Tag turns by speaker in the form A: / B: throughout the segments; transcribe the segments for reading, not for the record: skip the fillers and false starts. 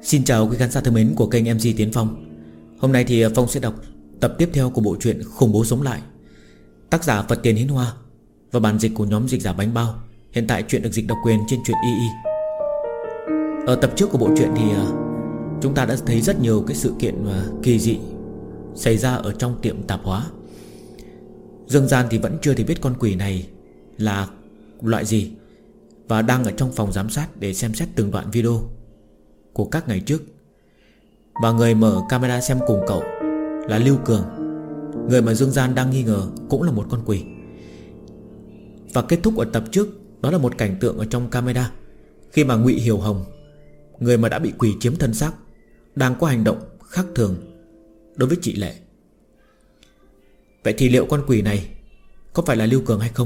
A: Xin chào quý khán giả thân mến của kênh MC Tiến Phong. Hôm nay thì Phong sẽ đọc tập tiếp theo của bộ truyện Khủng Bố Sống Lại, tác giả Phật Tiền Hiến Hoa và bản dịch của nhóm dịch giả Bánh Bao. Hiện tại truyện được dịch độc quyền trên truyện YY. Ở tập trước của bộ truyện thì chúng ta đã thấy rất nhiều cái sự kiện kỳ dị xảy ra ở trong tiệm tạp hóa. Dương Gian thì vẫn chưa thể biết con quỷ này là loại gì, và đang ở trong phòng giám sát để xem xét từng đoạn video của các ngày trước. Và người mở camera xem cùng cậu là Lưu Cường, người mà Dương Gian đang nghi ngờ cũng là một con quỷ. Và kết thúc ở tập trước, đó là một cảnh tượng ở trong camera khi mà Ngụy Hiểu Hồng, người mà đã bị quỷ chiếm thân xác, đang có hành động khác thường đối với chị Lệ. Vậy thì liệu con quỷ này có phải là Lưu Cường hay không?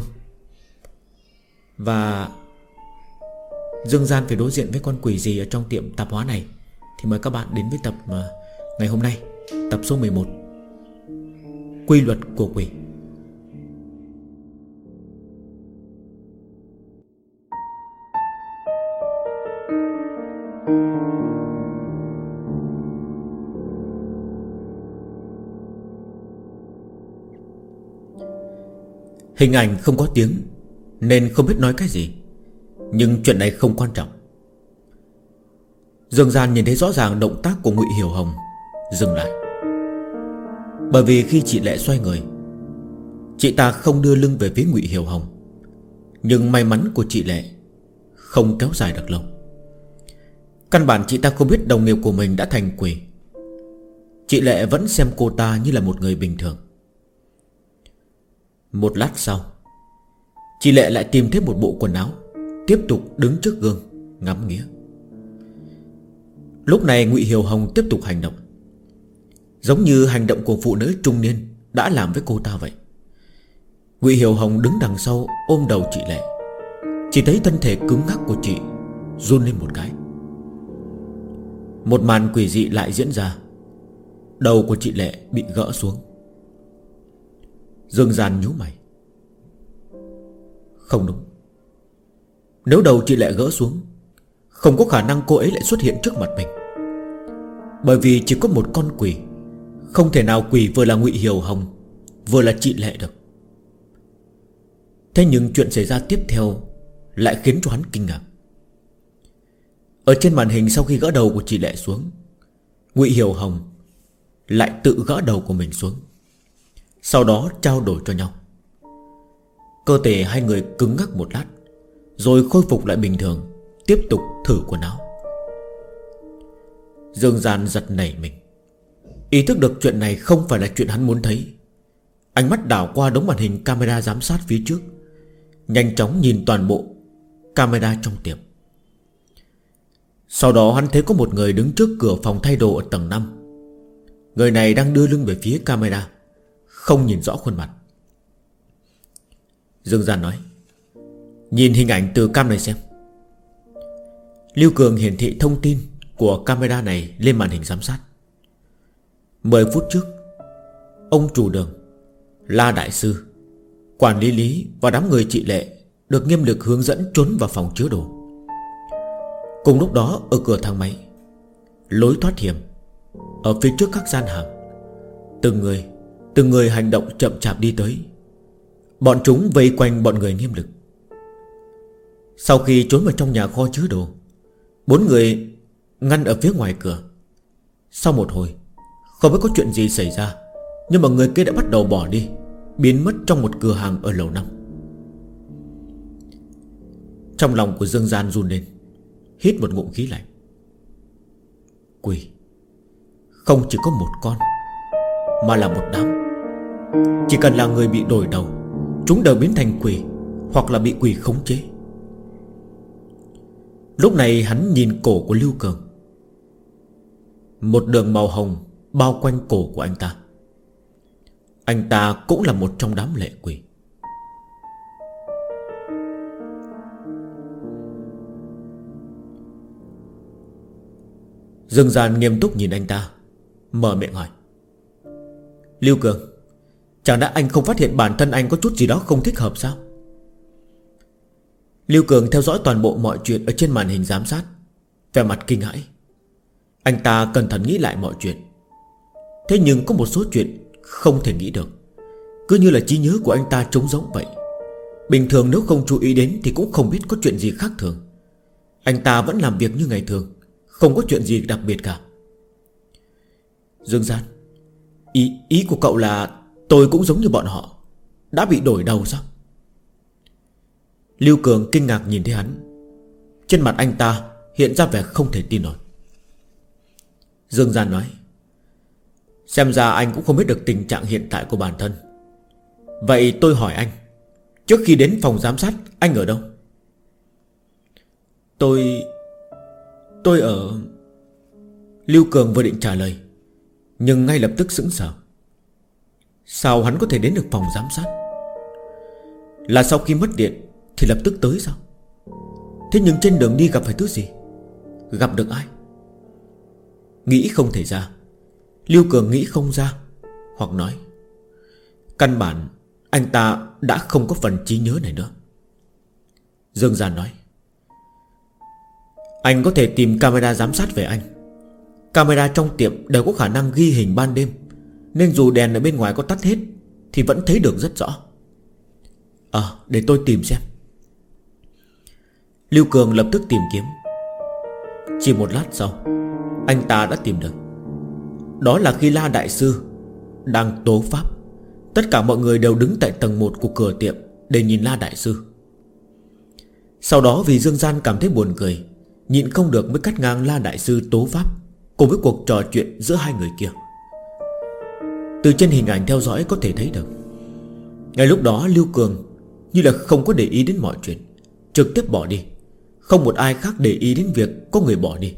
A: Và Dương Gian phải đối diện với con quỷ gì ở trong tiệm tạp hóa này? Thì mời các bạn đến với tập ngày hôm nay, tập số 11, Quy luật của quỷ. Hình ảnh không có tiếng nên không biết nói cái gì, nhưng chuyện này không quan trọng. Dương Gian nhìn thấy rõ ràng động tác của Ngụy Hiểu Hồng dừng lại. Bởi vì khi chị Lệ xoay người, chị ta không đưa lưng về phía Ngụy Hiểu Hồng. Nhưng may mắn của chị Lệ không kéo dài được lâu. Căn bản chị ta không biết đồng nghiệp của mình đã thành quỷ. Chị Lệ vẫn xem cô ta như là một người bình thường. Một lát sau, chị Lệ lại tìm thêm một bộ quần áo, tiếp tục đứng trước gương ngắm nghía. Lúc này Ngụy Hiểu Hồng tiếp tục hành động, giống như hành động của phụ nữ trung niên đã làm với cô ta vậy. Ngụy Hiểu Hồng đứng đằng sau ôm đầu chị Lệ. Chỉ thấy thân thể cứng ngắc của chị run lên một cái. Một màn quỷ dị lại diễn ra. Đầu của chị Lệ bị gỡ xuống. Dương Gian nhíu mày. Không đúng. Nếu đầu chị Lệ gỡ xuống, không có khả năng cô ấy lại xuất hiện trước mặt mình. Bởi vì chỉ có một con quỷ, không thể nào quỷ vừa là Ngụy Hiểu Hồng vừa là chị Lệ được. Thế nhưng chuyện xảy ra tiếp theo lại khiến cho hắn kinh ngạc. Ở trên màn hình, sau khi gỡ đầu của chị Lệ xuống, Ngụy Hiểu Hồng lại tự gỡ đầu của mình xuống, sau đó trao đổi cho nhau. Cơ thể hai người cứng ngắc một lát, rồi khôi phục lại bình thường, tiếp tục thử quần áo. Dương Gian giật nảy mình, ý thức được chuyện này không phải là chuyện hắn muốn thấy. Ánh mắt đảo qua đống màn hình camera giám sát phía trước, nhanh chóng nhìn toàn bộ camera trong tiệm. Sau đó hắn thấy có một người đứng trước cửa phòng thay đồ ở tầng 5. Người này đang đưa lưng về phía camera, không nhìn rõ khuôn mặt. Dương Gian nói: nhìn hình ảnh từ cam này xem. Lưu Cường hiển thị thông tin của camera này lên màn hình giám sát. 10 phút trước, ông chủ đường, La Đại Sư, quản lý Lý và đám người chị Lệ được nghiêm lực hướng dẫn trốn vào phòng chứa đồ. Cùng lúc đó, ở cửa thang máy, lối thoát hiểm, ở phía trước các gian hàng, từng người hành động chậm chạp đi tới. Bọn chúng vây quanh bọn người nghiêm lực. Sau khi trốn vào trong nhà kho chứa đồ, 4 người ngăn ở phía ngoài cửa. Sau một hồi, không biết có chuyện gì xảy ra, nhưng mà người kia đã bắt đầu bỏ đi, biến mất trong một cửa hàng ở lầu 5. Trong lòng của Dương Gian run lên, hít một ngụm khí lạnh. Quỷ không chỉ có một con, mà là một đám. Chỉ cần là người bị đổi đầu, chúng đều biến thành quỷ, hoặc là bị quỷ khống chế. Lúc này hắn nhìn cổ của Lưu Cường. Một đường màu hồng bao quanh cổ của anh ta. Anh ta cũng là một trong đám lệ quỷ. Dương Gian nghiêm túc nhìn anh ta, mở miệng hỏi: Lưu Cường, chẳng lẽ anh không phát hiện bản thân anh có chút gì đó không thích hợp sao? Lưu Cường theo dõi toàn bộ mọi chuyện ở trên màn hình giám sát, vẻ mặt kinh hãi. Anh ta cẩn thận nghĩ lại mọi chuyện. Thế nhưng có một số chuyện không thể nghĩ được, cứ như là trí nhớ của anh ta trống rỗng vậy. Bình thường nếu không chú ý đến thì cũng không biết có chuyện gì khác thường. Anh ta vẫn làm việc như ngày thường, không có chuyện gì đặc biệt cả. Dương Gian, Ý của cậu là tôi cũng giống như bọn họ, đã bị đổi đầu sao? Lưu Cường kinh ngạc nhìn thấy hắn. Trên mặt anh ta hiện ra vẻ không thể tin nổi. Dương Gian nói: xem ra anh cũng không biết được tình trạng hiện tại của bản thân. Vậy tôi hỏi anh, trước khi đến phòng giám sát anh ở đâu? Tôi ở... Lưu Cường vừa định trả lời, nhưng ngay lập tức sững sờ. Sao hắn có thể đến được phòng giám sát? Là sau khi mất điện thì lập tức tới sao? Thế nhưng trên đường đi gặp phải thứ gì? Gặp được ai? Nghĩ không thể ra. Lưu Cường nghĩ không ra, hoặc nói căn bản anh ta đã không có phần trí nhớ này nữa. Dương Gian nói: anh có thể tìm camera giám sát về anh. Camera trong tiệm đều có khả năng ghi hình ban đêm, nên dù đèn ở bên ngoài có tắt hết thì vẫn thấy được rất rõ. Để tôi tìm xem. Lưu Cường lập tức tìm kiếm. Chỉ một lát sau, anh ta đã tìm được. Đó là khi La Đại Sư đang tố pháp. Tất cả mọi người đều đứng tại tầng 1 của cửa tiệm để nhìn La Đại Sư. Sau đó vì Dương Gian cảm thấy buồn cười, nhịn không được mới cắt ngang La Đại Sư tố pháp cùng với cuộc trò chuyện giữa hai người kia. Từ trên hình ảnh theo dõi có thể thấy được, ngay lúc đó Lưu Cường như là không có để ý đến mọi chuyện, trực tiếp bỏ đi. Không một ai khác để ý đến việc có người bỏ đi.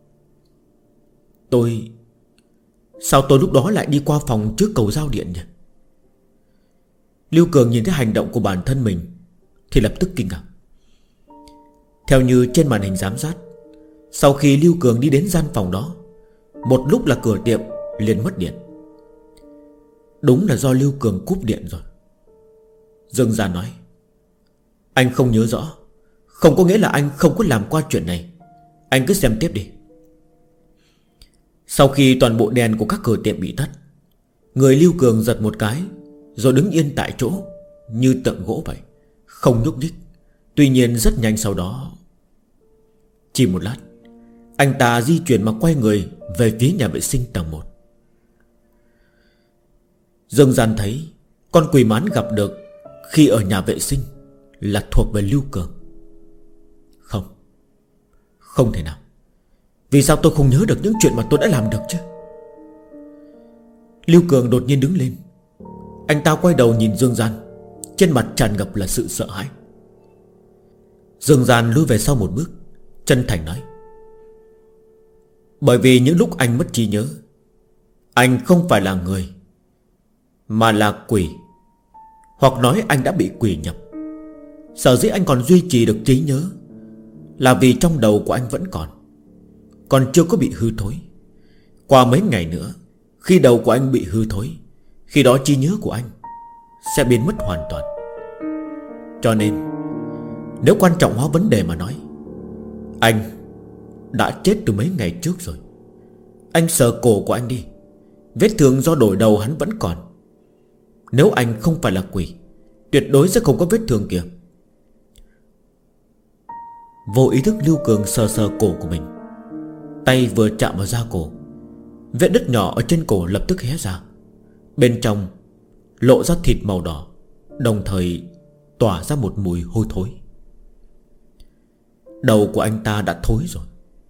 A: Sao tôi lúc đó lại đi qua phòng trước cầu giao điện nhỉ? Lưu Cường nhìn thấy hành động của bản thân mình thì lập tức kinh ngạc. Theo như trên màn hình giám sát, sau khi Lưu Cường đi đến gian phòng đó, một lúc là cửa tiệm liền mất điện. Đúng là do Lưu Cường cúp điện rồi. Dương Gian nói: anh không nhớ rõ, không có nghĩa là anh không có làm qua chuyện này. Anh cứ xem tiếp đi. Sau khi toàn bộ đèn của các cửa tiệm bị tắt, người Lưu Cường giật một cái, rồi đứng yên tại chỗ như tượng gỗ vậy, không nhúc nhích. Tuy nhiên rất nhanh sau đó, chỉ một lát, anh ta di chuyển mà quay người về phía nhà vệ sinh tầng 1. Dương Gian thấy con quỷ mán gặp được khi ở nhà vệ sinh là thuộc về Lưu Cường. Không thể nào. Vì sao tôi không nhớ được những chuyện mà tôi đã làm được chứ? Lưu Cường đột nhiên đứng lên. Anh ta quay đầu nhìn Dương Gian, trên mặt tràn ngập là sự sợ hãi. Dương Gian lùi về sau một bước, chân thành nói: bởi vì những lúc anh mất trí nhớ, anh không phải là người, mà là quỷ. Hoặc nói anh đã bị quỷ nhập. Sở dĩ anh còn duy trì được trí nhớ là vì trong đầu của anh vẫn còn chưa có bị hư thối. Qua mấy ngày nữa, khi đầu của anh bị hư thối, khi đó trí nhớ của anh sẽ biến mất hoàn toàn. Cho nên nếu quan trọng hóa vấn đề mà nói, anh đã chết từ mấy ngày trước rồi. Anh sờ cổ của anh đi, vết thương do đổi đầu hắn vẫn còn. Nếu anh không phải là quỷ, tuyệt đối sẽ không có vết thương kia. Vô ý thức Lưu Cường sờ sờ cổ của mình. Tay vừa chạm vào da cổ, vết đứt nhỏ ở trên cổ lập tức hé ra. Bên trong lộ ra thịt màu đỏ, đồng thời tỏa ra một mùi hôi thối. Đầu của anh ta đã thối rồi.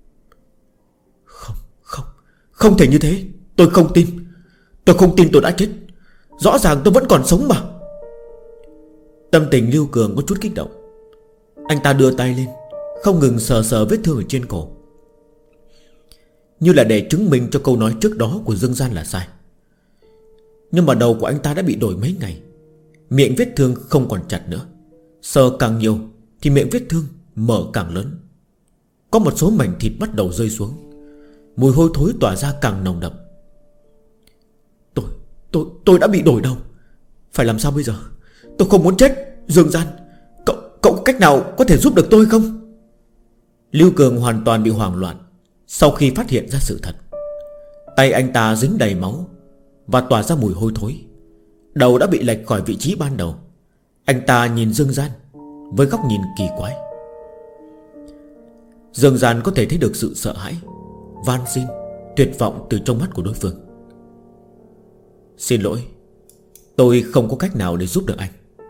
A: Không thể như thế. Tôi không tin. Tôi không tin tôi đã chết. Rõ ràng tôi vẫn còn sống mà. Tâm tình Lưu Cường có chút kích động. Anh ta đưa tay lên, không ngừng sờ sờ vết thương ở trên cổ, như là để chứng minh cho câu nói trước đó của Dương Gian là sai. Nhưng mà đầu của anh ta đã bị đổi mấy ngày, miệng vết thương không còn chặt nữa. Sờ càng nhiều thì miệng vết thương mở càng lớn. Có một số mảnh thịt bắt đầu rơi xuống, mùi hôi thối tỏa ra càng nồng đậm. Tôi đã bị đổi đầu. Phải làm sao bây giờ? Tôi không muốn chết. Dương Gian, Cậu có cách nào có thể giúp được tôi không? Lưu Cường hoàn toàn bị hoảng loạn. Sau khi phát hiện ra sự thật, tay anh ta dính đầy máu và tỏa ra mùi hôi thối. Đầu đã bị lệch khỏi vị trí ban đầu. Anh ta nhìn Dương Gian với góc nhìn kỳ quái. Dương Gian có thể thấy được sự sợ hãi, van xin, tuyệt vọng từ trong mắt của đối phương. Xin lỗi, tôi không có cách nào để giúp được anh.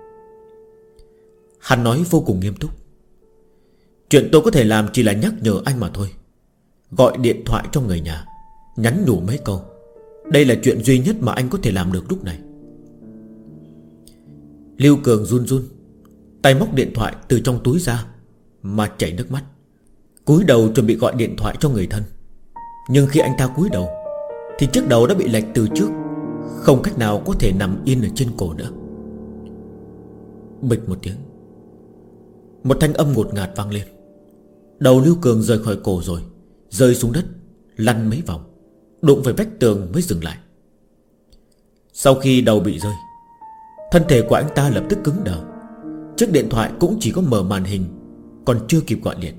A: Hắn nói vô cùng nghiêm túc. Chuyện tôi có thể làm chỉ là nhắc nhở anh mà thôi. Gọi điện thoại cho người nhà, nhắn nhủ mấy câu. Đây là chuyện duy nhất mà anh có thể làm được lúc này. Lưu Cường run run, tay móc điện thoại từ trong túi ra mà chảy nước mắt, cúi đầu chuẩn bị gọi điện thoại cho người thân. Nhưng khi anh ta cúi đầu thì chiếc đầu đã bị lệch từ trước, không cách nào có thể nằm yên ở trên cổ nữa. Bịch một tiếng, một thanh âm ngột ngạt vang lên. Đầu Lưu Cường rời khỏi cổ rồi, rơi xuống đất, lăn mấy vòng, đụng về vách tường mới dừng lại. Sau khi đầu bị rơi, thân thể của anh ta lập tức cứng đờ. Chiếc điện thoại cũng chỉ có mở màn hình, còn chưa kịp gọi điện.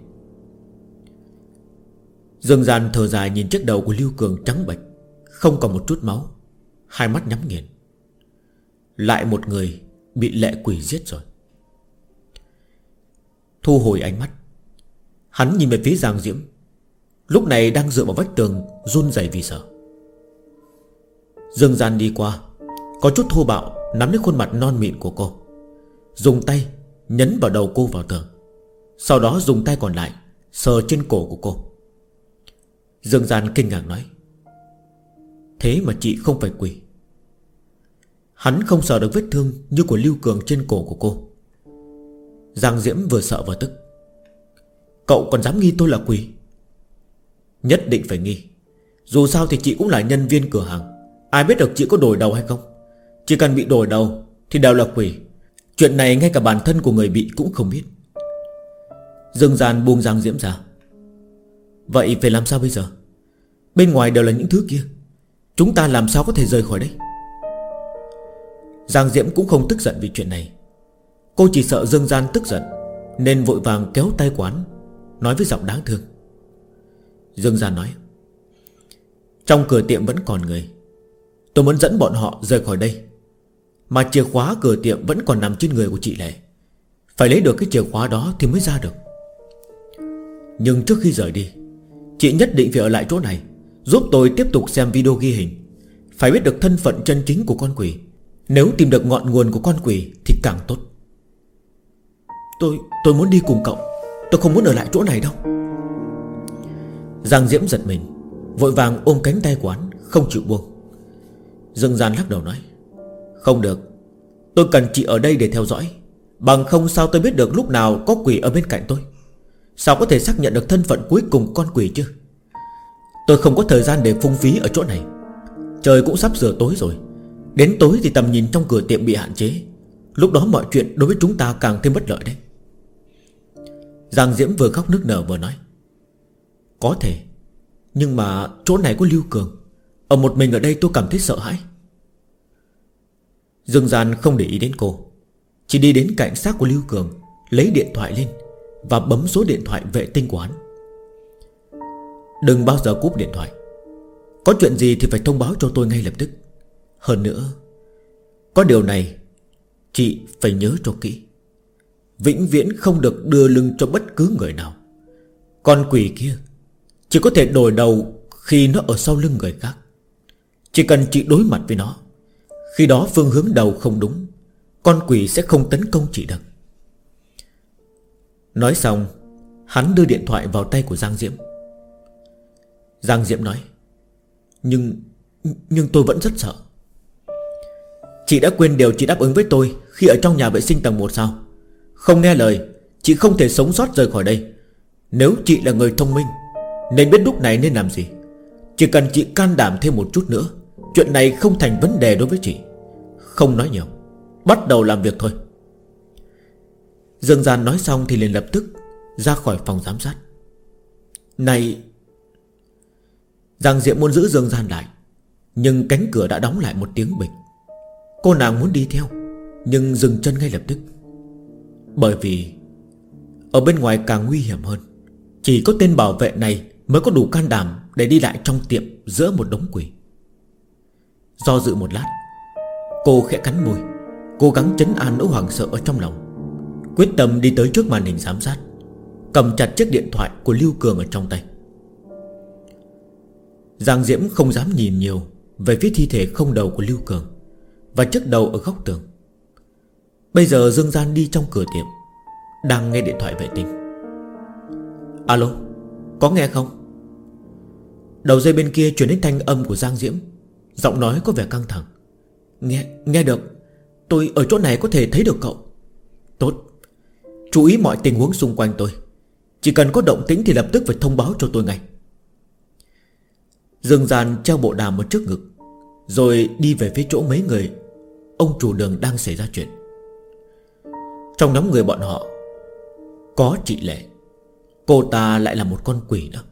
A: Dương Gian thở dài nhìn chiếc đầu của Lưu Cường trắng bệch, không còn một chút máu, hai mắt nhắm nghiền. Lại một người bị lệ quỷ giết rồi. Thu hồi ánh mắt, hắn nhìn về phía Giang Diễm, lúc này đang dựa vào vách tường, run rẩy vì sợ. Dương Gian đi qua, có chút thô bạo nắm lấy khuôn mặt non mịn của cô, dùng tay nhấn vào đầu cô vào tường. Sau đó dùng tay còn lại sờ trên cổ của cô. Dương Gian kinh ngạc nói: thế mà chị không phải quỷ. Hắn không sờ được vết thương như của Lưu Cường trên cổ của cô. Giang Diễm vừa sợ vừa tức: cậu còn dám nghi tôi là quỷ? Nhất định phải nghi. Dù sao thì chị cũng là nhân viên cửa hàng, ai biết được chị có đổi đầu hay không. Chỉ cần bị đổi đầu thì đều là quỷ. Chuyện này ngay cả bản thân của người bị cũng không biết. Dương Gian buông Giang Diễm ra. Vậy phải làm sao bây giờ? Bên ngoài đều là những thứ kia, chúng ta làm sao có thể rời khỏi đây? Giang Diễm cũng không tức giận vì chuyện này. Cô chỉ sợ Dương Gian tức giận nên vội vàng kéo tay quán, nói với giọng đáng thương. Dương Gian nói: trong cửa tiệm vẫn còn người, tôi muốn dẫn bọn họ rời khỏi đây. Mà chìa khóa cửa tiệm vẫn còn nằm trên người của chị Lệ. Phải lấy được cái chìa khóa đó thì mới ra được. Nhưng trước khi rời đi, chị nhất định phải ở lại chỗ này, giúp tôi tiếp tục xem video ghi hình. Phải biết được thân phận chân chính của con quỷ. Nếu tìm được ngọn nguồn của con quỷ thì càng tốt. Tôi muốn đi cùng cậu, tôi không muốn ở lại chỗ này đâu. Giang Diễm giật mình, vội vàng ôm cánh tay của hắn, không chịu buông. Dương Gian lắc đầu nói: không được, tôi cần chị ở đây để theo dõi. Bằng không sao tôi biết được lúc nào có quỷ ở bên cạnh tôi? Sao có thể xác nhận được thân phận cuối cùng con quỷ chứ? Tôi không có thời gian để phung phí ở chỗ này. Trời cũng sắp sửa tối rồi. Đến tối thì tầm nhìn trong cửa tiệm bị hạn chế. Lúc đó mọi chuyện đối với chúng ta càng thêm bất lợi đấy. Giang Diễm vừa khóc nức nở vừa nói: có thể, nhưng mà chỗ này có Lưu Cường. Ở một mình ở đây tôi cảm thấy sợ hãi. Dương Gian không để ý đến cô, chỉ đi đến cạnh xác của Lưu Cường, lấy điện thoại lên và bấm số điện thoại vệ tinh của hắn. Đừng bao giờ cúp điện thoại. Có chuyện gì thì phải thông báo cho tôi ngay lập tức. Hơn nữa, có điều này chị phải nhớ cho kỹ. Vĩnh viễn không được đưa lưng cho bất cứ người nào. Con quỷ kia chỉ có thể đổi đầu khi nó ở sau lưng người khác. Chỉ cần chị đối mặt với nó, khi đó phương hướng đầu không đúng, con quỷ sẽ không tấn công chị được. Nói xong, hắn đưa điện thoại vào tay của Giang Diễm. Giang Diễm nói: Nhưng tôi vẫn rất sợ. Chị đã quên điều chị đáp ứng với tôi khi ở trong nhà vệ sinh tầng 1 sao? Không nghe lời, chị không thể sống sót rời khỏi đây. Nếu chị là người thông minh, nên biết lúc này nên làm gì. Chỉ cần chị can đảm thêm một chút nữa, chuyện này không thành vấn đề đối với chị. Không nói nhiều, bắt đầu làm việc thôi. Dương Gian nói xong thì liền lập tức ra khỏi phòng giám sát. Này! Giang Diễm muốn giữ Dương Gian lại, nhưng cánh cửa đã đóng lại một tiếng bịch. Cô nàng muốn đi theo, nhưng dừng chân ngay lập tức. Bởi vì ở bên ngoài càng nguy hiểm hơn. Chỉ có tên bảo vệ này mới có đủ can đảm để đi lại trong tiệm giữa một đống quỷ. Do dự một lát, cô khẽ cắn môi, cố gắng trấn an nỗi hoảng sợ ở trong lòng, quyết tâm đi tới trước màn hình giám sát, cầm chặt chiếc điện thoại của Lưu Cường ở trong tay. Giang Diễm không dám nhìn nhiều về phía thi thể không đầu của Lưu Cường và chiếc đầu ở góc tường. Bây giờ Dương Gian đi trong cửa tiệm, đang nghe điện thoại vệ tinh. Alo, có nghe không? Đầu dây bên kia truyền đến thanh âm của Giang Diễm, giọng nói có vẻ căng thẳng. Nghe được. Tôi ở chỗ này có thể thấy được cậu. Tốt. Chú ý mọi tình huống xung quanh tôi. Chỉ cần có động tĩnh thì lập tức phải thông báo cho tôi ngay. Dương Gian treo bộ đàm ở trước ngực, rồi đi về phía chỗ mấy người ông chủ đường đang xảy ra chuyện. Trong nhóm người bọn họ có chị Lệ. Cô ta lại là một con quỷ nữa.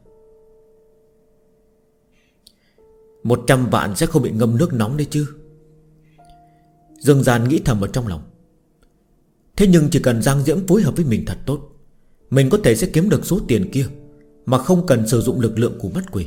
A: 100 vạn sẽ không bị ngâm nước nóng đấy chứ. Dương Gian nghĩ thầm ở trong lòng. Thế nhưng chỉ cần Giang Diễm phối hợp với mình thật tốt, mình có thể sẽ kiếm được số tiền kia mà không cần sử dụng lực lượng của mắt quỷ.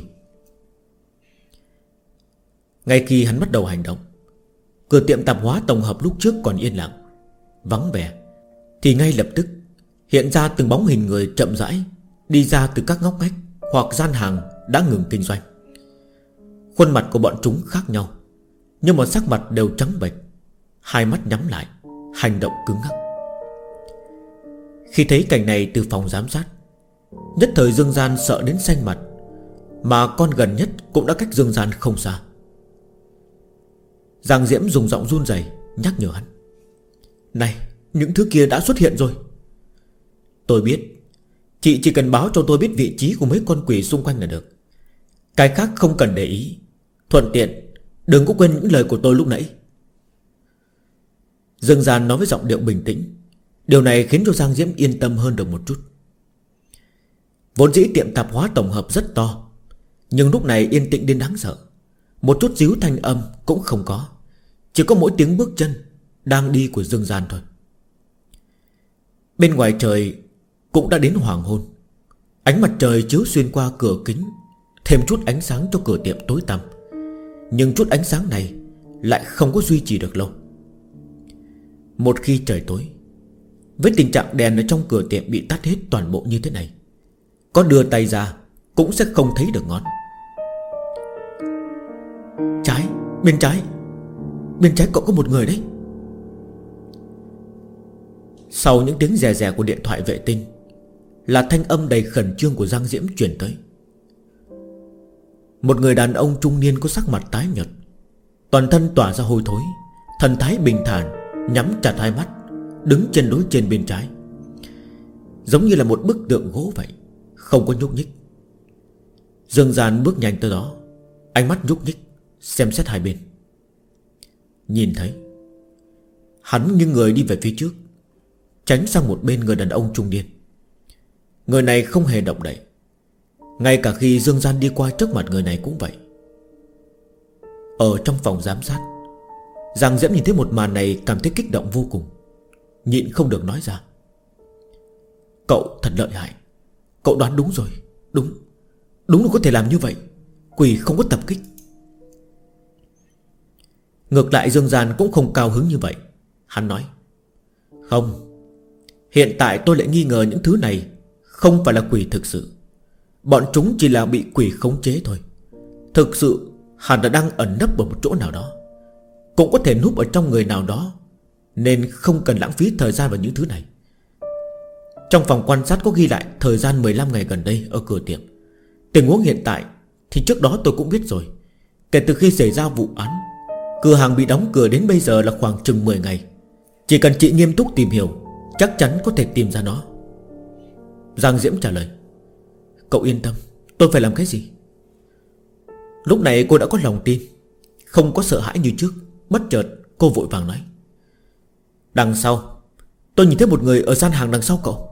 A: Ngay khi hắn bắt đầu hành động, cửa tiệm tạp hóa tổng hợp lúc trước còn yên lặng, vắng vẻ, thì ngay lập tức hiện ra từng bóng hình người chậm rãi đi ra từ các ngóc ngách hoặc gian hàng đã ngừng kinh doanh. Khuôn mặt của bọn chúng khác nhau, nhưng mà sắc mặt đều trắng bệch, hai mắt nhắm lại, hành động cứng ngắc. Khi thấy cảnh này từ phòng giám sát, nhất thời Dương Gian sợ đến xanh mặt, mà con gần nhất cũng đã cách Dương Gian không xa. Giang Diễm dùng giọng run rẩy nhắc nhở hắn. Này, những thứ kia đã xuất hiện rồi. Tôi biết. Chị chỉ cần báo cho tôi biết vị trí của mấy con quỷ xung quanh là được. Cái khác không cần để ý. Thuận tiện đừng có quên những lời của tôi lúc nãy. Dương Gian nói với giọng điệu bình tĩnh. Điều này khiến cho Giang Diễm yên tâm hơn được một chút. Vốn dĩ tiệm tạp hóa tổng hợp rất to, nhưng lúc này yên tĩnh đến đáng sợ. Một chút díu thanh âm cũng không có, chỉ có mỗi tiếng bước chân đang đi của Dương Gian thôi. Bên ngoài trời cũng đã đến hoàng hôn. Ánh mặt trời chiếu xuyên qua cửa kính, thêm chút ánh sáng cho cửa tiệm tối tăm. Nhưng chút ánh sáng này lại không có duy trì được lâu. Một khi trời tối, với tình trạng đèn ở trong cửa tiệm bị tắt hết toàn bộ như thế này, có đưa tay ra cũng sẽ không thấy được ngón. Bên trái cậu có một người đấy. Sau những tiếng rè rè của điện thoại vệ tinh là thanh âm đầy khẩn trương của Giang Diễm truyền tới. Một người đàn ông trung niên có sắc mặt tái nhợt, toàn thân tỏa ra hôi thối, thần thái bình thản, nhắm chặt hai mắt, đứng trên đối trên bên trái, giống như là một bức tượng gỗ vậy, không có nhúc nhích. Dương Gian bước nhanh tới đó, ánh mắt nhúc nhích, xem xét hai bên. Nhìn thấy hắn như người đi về phía trước, tránh sang một bên người đàn ông trung niên. Người này không hề động đậy, ngay cả khi Dương Gian đi qua trước mặt người này cũng vậy. Ở trong phòng giám sát, Giang Diễm nhìn thấy một màn này cảm thấy kích động vô cùng, nhịn không được nói ra. Cậu thật lợi hại. Cậu đoán đúng rồi. Đúng là có thể làm như vậy. Quỷ không có tập kích. Ngược lại Dương Gian cũng không cao hứng như vậy. Hắn nói: Không, hiện tại tôi lại nghi ngờ những thứ này không phải là quỷ thực sự. Bọn chúng chỉ là bị quỷ khống chế thôi. Thực sự hẳn là đang ẩn nấp ở một chỗ nào đó, cũng có thể núp ở trong người nào đó, nên không cần lãng phí thời gian vào những thứ này. Trong phòng quan sát có ghi lại thời gian 15 ngày gần đây ở cửa tiệm. Tình huống hiện tại thì trước đó tôi cũng biết rồi. Kể từ khi xảy ra vụ án, cửa hàng bị đóng cửa đến bây giờ là khoảng chừng 10 ngày. Chỉ cần chị nghiêm túc tìm hiểu, chắc chắn có thể tìm ra nó. Giang Diễm trả lời: Cậu yên tâm, tôi phải làm cái gì? Lúc này cô đã có lòng tin, không có sợ hãi như trước. Bất chợt cô vội vàng nói: Đằng sau, tôi nhìn thấy một người ở gian hàng đằng sau cậu.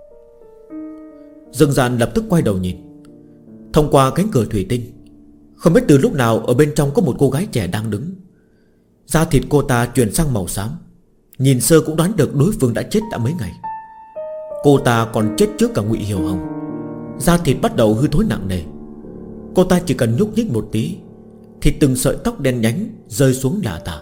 A: Dương Gian lập tức quay đầu nhìn. Thông qua cánh cửa thủy tinh, không biết từ lúc nào ở bên trong có một cô gái trẻ đang đứng. Da thịt cô ta chuyển sang màu xám, nhìn sơ cũng đoán được đối phương đã chết đã mấy ngày. Cô ta còn chết trước cả Ngụy Hiểu Hồng. da thịt bắt đầu hư thối nặng nề. Cô ta chỉ cần nhúc nhích một tí thì từng sợi tóc đen nhánh rơi xuống lả tả.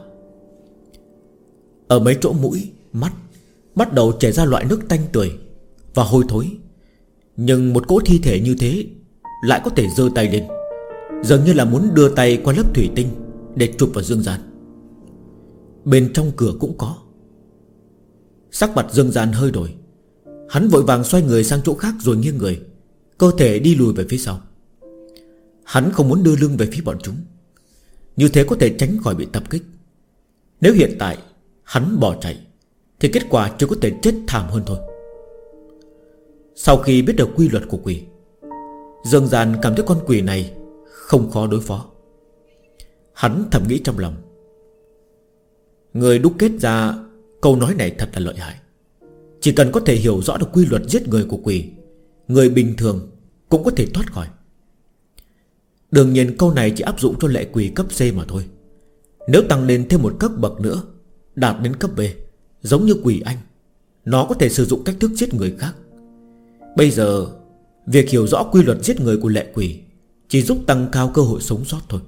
A: Ở mấy chỗ mũi, mắt bắt đầu chảy ra loại nước tanh tưởi và hôi thối. Nhưng một cỗ thi thể như thế lại có thể giơ tay lên, dường như là muốn đưa tay qua lớp thủy tinh để chụp vào Dương Gian. Bên trong cửa cũng có. Sắc mặt Dương Gian hơi đổi. Hắn vội vàng xoay người sang chỗ khác rồi nghiêng người, cơ thể đi lùi về phía sau. Hắn không muốn đưa lưng về phía bọn chúng, như thế có thể tránh khỏi bị tập kích. Nếu hiện tại hắn bỏ chạy thì kết quả chỉ có thể chết thảm hơn thôi. Sau khi biết được quy luật của quỷ, Dương Gian cảm thấy con quỷ này không khó đối phó. Hắn thầm nghĩ trong lòng, người đúc kết ra câu nói này thật là lợi hại. Chỉ cần có thể hiểu rõ được quy luật giết người của quỷ, người bình thường cũng có thể thoát khỏi. Đương nhiên câu này chỉ áp dụng cho lệ quỷ cấp C mà thôi. Nếu tăng lên thêm một cấp bậc nữa, đạt đến cấp B, giống như quỷ anh, nó có thể sử dụng cách thức giết người khác. Bây giờ việc hiểu rõ quy luật giết người của lệ quỷ chỉ giúp tăng cao cơ hội sống sót thôi.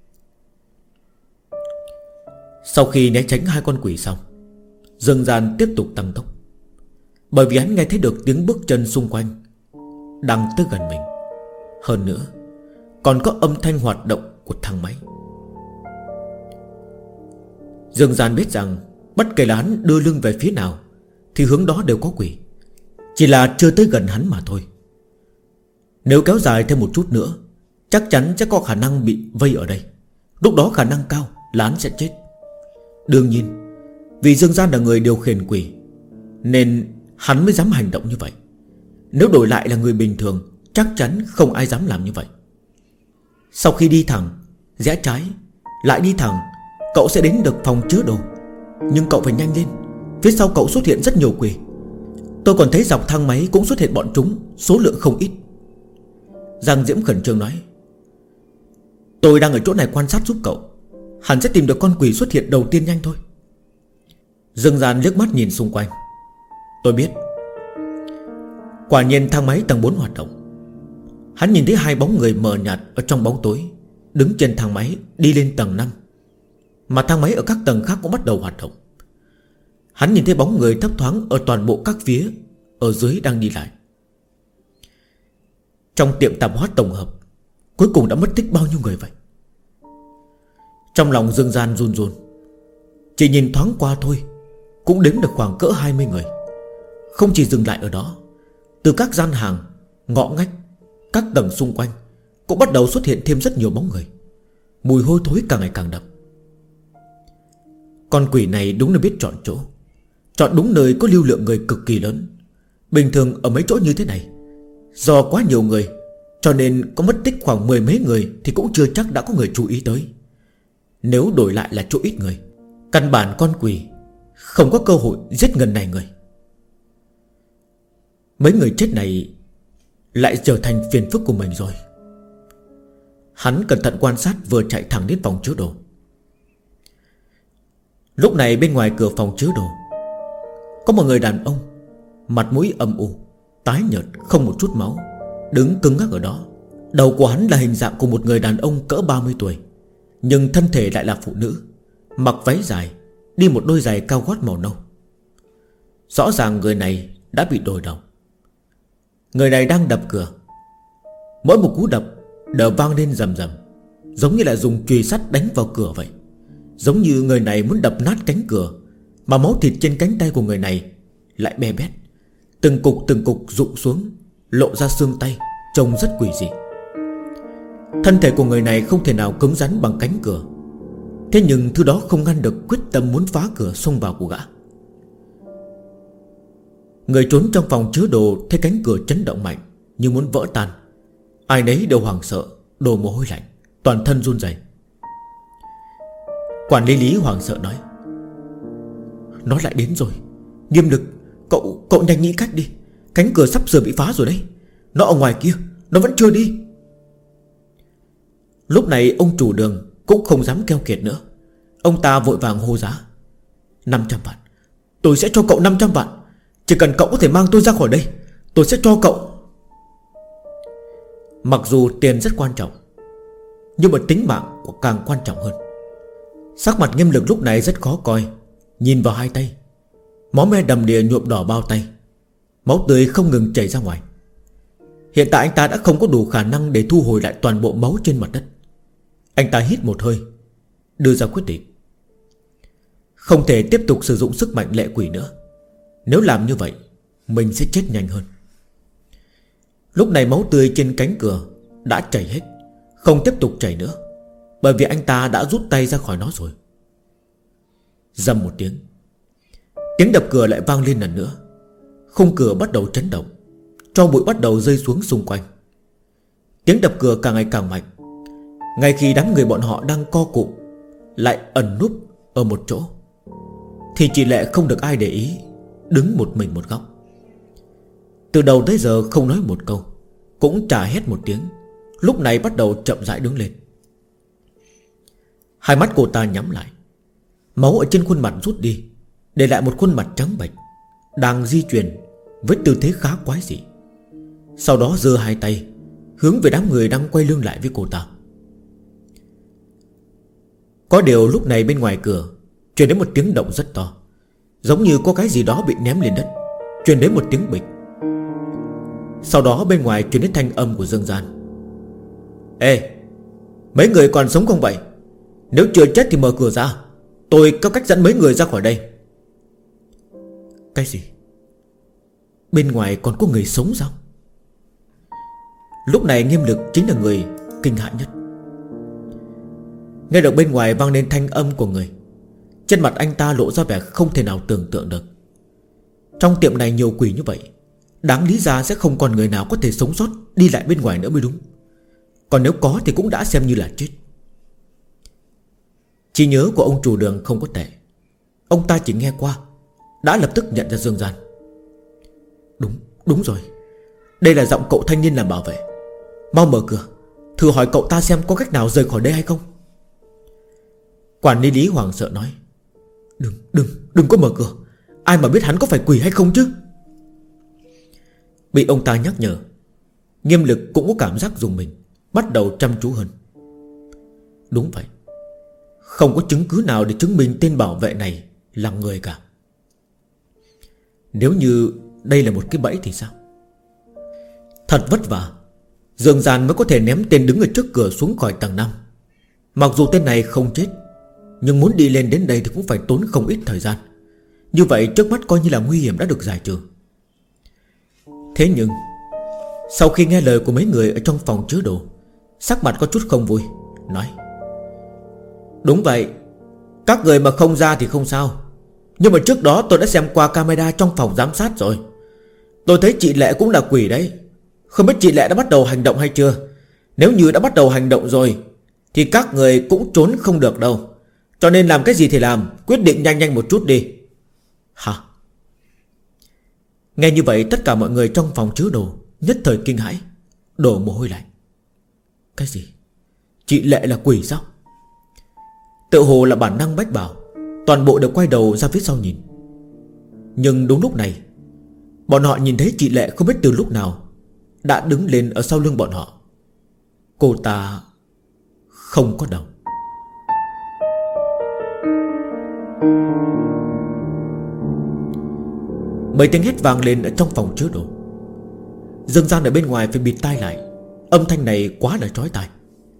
A: Sau khi né tránh hai con quỷ xong, Dương Gian tiếp tục tăng tốc. Bởi vì hắn nghe thấy được tiếng bước chân xung quanh đang tới gần mình. Hơn nữa còn có âm thanh hoạt động của thang máy. Dương Gian biết rằng bất kể là hắn đưa lưng về phía nào thì hướng đó đều có quỷ, chỉ là chưa tới gần hắn mà thôi. Nếu kéo dài thêm một chút nữa, chắc chắn sẽ có khả năng bị vây ở đây. Lúc đó khả năng cao là hắn sẽ chết. Đương nhiên vì Dương Gian là người điều khiển quỷ nên hắn mới dám hành động như vậy. Nếu đổi lại là người bình thường, chắc chắn không ai dám làm như vậy. Sau khi đi thẳng, rẽ trái, lại đi thẳng, cậu sẽ đến được phòng chứa đồ. Nhưng cậu phải nhanh lên, phía sau cậu xuất hiện rất nhiều quỷ. Tôi còn thấy dọc thang máy cũng xuất hiện bọn chúng, số lượng không ít. Giang Diễm khẩn trương nói, tôi đang ở chỗ này quan sát giúp cậu, hẳn sẽ tìm được con quỷ xuất hiện đầu tiên nhanh thôi. Dương Gian liếc mắt nhìn xung quanh. Tôi biết. Quả nhiên thang máy tầng 4 hoạt động. Hắn nhìn thấy hai bóng người mờ nhạt ở trong bóng tối, đứng trên thang máy đi lên tầng 5. Mà thang máy ở các tầng khác cũng bắt đầu hoạt động. Hắn nhìn thấy bóng người thấp thoáng ở toàn bộ các phía ở dưới đang đi lại. Trong tiệm tạp hóa tổng hợp cuối cùng đã mất tích bao nhiêu người vậy? Trong lòng Dương Gian run run. Chỉ nhìn thoáng qua thôi cũng đếm được khoảng cỡ 20 người. Không chỉ dừng lại ở đó, từ các gian hàng, ngõ ngách, các tầng xung quanh cũng bắt đầu xuất hiện thêm rất nhiều bóng người. Mùi hôi thối càng ngày càng đậm. Con quỷ này đúng là biết chọn chỗ, chọn đúng nơi có lưu lượng người cực kỳ lớn. Bình thường ở mấy chỗ như thế này, do quá nhiều người cho nên có mất tích khoảng 10 mấy người thì cũng chưa chắc đã có người chú ý tới. Nếu đổi lại là chỗ ít người, căn bản con quỷ không có cơ hội giết gần này người. Mấy người chết này lại trở thành phiền phức của mình rồi. Hắn cẩn thận quan sát, vừa chạy thẳng đến phòng chứa đồ. Lúc này bên ngoài cửa phòng chứa đồ có một người đàn ông, mặt mũi âm u, tái nhợt, không một chút máu, đứng cứng ngắc ở đó. Đầu của hắn là hình dạng của một người đàn ông cỡ 30 tuổi, nhưng thân thể lại là phụ nữ, mặc váy dài, đi một đôi giày cao gót màu nâu. Rõ ràng người này đã bị đổi đầu. Người này đang đập cửa. Mỗi một cú đập đều vang lên rầm rầm, giống như là dùng chùy sắt đánh vào cửa vậy. Giống như người này muốn đập nát cánh cửa, mà máu thịt trên cánh tay của người này lại be bét, từng cục rụng xuống, lộ ra xương tay, trông rất quỷ dị. Thân thể của người này không thể nào cứng rắn bằng cánh cửa, thế nhưng thứ đó không ngăn được quyết tâm muốn phá cửa xông vào của gã. Người trốn trong phòng chứa đồ thấy cánh cửa chấn động mạnh như muốn vỡ tan, ai nấy đều hoảng sợ, đổ mồ hôi lạnh, toàn thân run rẩy. Quản lý Lý hoảng sợ nói, nó lại đến rồi. Nghiêm Lực, cậu nhanh nghĩ cách đi, cánh cửa sắp sửa bị phá rồi đấy. Nó ở ngoài kia, nó vẫn chưa đi. Lúc này ông chủ đường cũng không dám keo kiệt nữa. Ông ta vội vàng hô giá, 500 vạn. Tôi sẽ cho cậu 500 vạn. Chỉ cần cậu có thể mang tôi ra khỏi đây, tôi sẽ cho cậu. Mặc dù tiền rất quan trọng, nhưng mà tính mạng càng quan trọng hơn. Sắc mặt Nghiêm Lực lúc này rất khó coi. Nhìn vào hai tay, máu me đầm đìa nhuộm đỏ bao tay, máu tươi không ngừng chảy ra ngoài. Hiện tại anh ta đã không có đủ khả năng để thu hồi lại toàn bộ máu trên mặt đất. Anh ta hít một hơi, đưa ra quyết định. Không thể tiếp tục sử dụng sức mạnh lệ quỷ nữa. Nếu làm như vậy, mình sẽ chết nhanh hơn. Lúc này máu tươi trên cánh cửa đã chảy hết, không tiếp tục chảy nữa, bởi vì anh ta đã rút tay ra khỏi nó rồi. Rầm một tiếng, tiếng đập cửa lại vang lên lần nữa. Khung cửa bắt đầu chấn động, tro bụi bắt đầu rơi xuống xung quanh. Tiếng đập cửa càng ngày càng mạnh. Ngay khi đám người bọn họ đang co cụm lại ẩn núp ở một chỗ, thì chị Lệ không được ai để ý, đứng một mình một góc. Từ đầu tới giờ không nói một câu, cũng chả hét một tiếng, lúc này bắt đầu chậm rãi đứng lên. Hai mắt cô ta nhắm lại, máu ở trên khuôn mặt rút đi, để lại một khuôn mặt trắng bệch, đang di chuyển với tư thế khá quái dị. Sau đó giơ hai tay hướng về đám người đang quay lưng lại với cô ta. Có điều lúc này bên ngoài cửa truyền đến một tiếng động rất to, giống như có cái gì đó bị ném lên đất. Truyền đến một tiếng bịch. Sau đó bên ngoài truyền đến thanh âm của Dương Gian. Ê, mấy người còn sống không vậy? Nếu chưa chết thì mở cửa ra, tôi có cách dẫn mấy người ra khỏi đây. Cái gì? Bên ngoài còn có người sống sao? Lúc này Nghiêm Lực chính là người kinh hãi nhất. Nghe được bên ngoài vang lên thanh âm của người, trên mặt anh ta lộ ra vẻ không thể nào tưởng tượng được. Trong tiệm này nhiều quỷ như vậy, đáng lý ra sẽ không còn người nào có thể sống sót đi lại bên ngoài nữa mới đúng. Còn nếu có thì cũng đã xem như là chết. Trí nhớ của ông chủ đường không có tệ, ông ta chỉ nghe qua đã lập tức nhận ra Dương Gian. Đúng rồi, đây là giọng cậu thanh niên làm bảo vệ. Mau mở cửa, thử hỏi cậu ta xem có cách nào rời khỏi đây hay không. Quản lý Lý hoảng sợ nói. Đừng có mở cửa, ai mà biết hắn có phải quỷ hay không chứ. Bị ông ta nhắc nhở, Nghiêm Lực cũng có cảm giác dùng mình, bắt đầu chăm chú hơn. Đúng vậy, không có chứng cứ nào để chứng minh tên bảo vệ này là người cả. Nếu như đây là một cái bẫy thì sao? Thật vất vả Dương Gian mới có thể ném tên đứng ở trước cửa xuống khỏi tầng 5. Mặc dù tên này không chết, nhưng muốn đi lên đến đây thì cũng phải tốn không ít thời gian. Như vậy trước mắt coi như là nguy hiểm đã được giải trừ. Thế nhưng sau khi nghe lời của mấy người ở trong phòng chứa đồ, sắc mặt có chút không vui, nói. Đúng vậy, các người mà không ra thì không sao, nhưng mà trước đó tôi đã xem qua camera trong phòng giám sát rồi. Tôi thấy chị Lệ cũng là quỷ đấy. Không biết chị Lệ đã bắt đầu hành động hay chưa. Nếu như đã bắt đầu hành động rồi thì các người cũng trốn không được đâu. Cho nên làm cái gì thì làm, quyết định nhanh một chút đi. Hả? Nghe như vậy tất cả mọi người trong phòng chứa đồ nhất thời kinh hãi, đổ mồ hôi lạnh. Cái gì? Chị Lệ là quỷ sao? Tự hồ là bản năng bách bảo, toàn bộ đều quay đầu ra phía sau nhìn. Nhưng đúng lúc này, bọn họ nhìn thấy chị Lệ không biết từ lúc nào đã đứng lên ở sau lưng bọn họ. Cô ta không có đầu. Mấy tiếng hét vang lên ở trong phòng chứa đồ. Dương Gian ở bên ngoài phải bịt tai lại, âm thanh này quá là chói tai.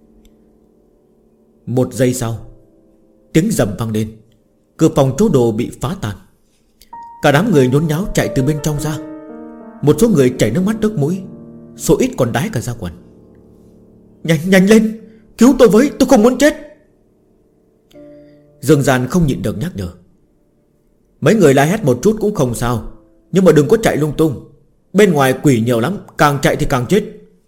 A: Một giây sau, tiếng rầm vang lên, cửa phòng chứa đồ bị phá tan. Cả đám người nhốn nháo chạy từ bên trong ra. Một số người chảy nước mắt nước mũi, số ít còn đái cả ra quần. Nhanh lên, cứu tôi với, tôi không muốn chết. Dương Gian không nhịn được nhắc nhở. Mấy người la hét một chút cũng không sao, nhưng mà đừng có chạy lung tung, bên ngoài quỷ nhiều lắm, càng chạy thì càng chết.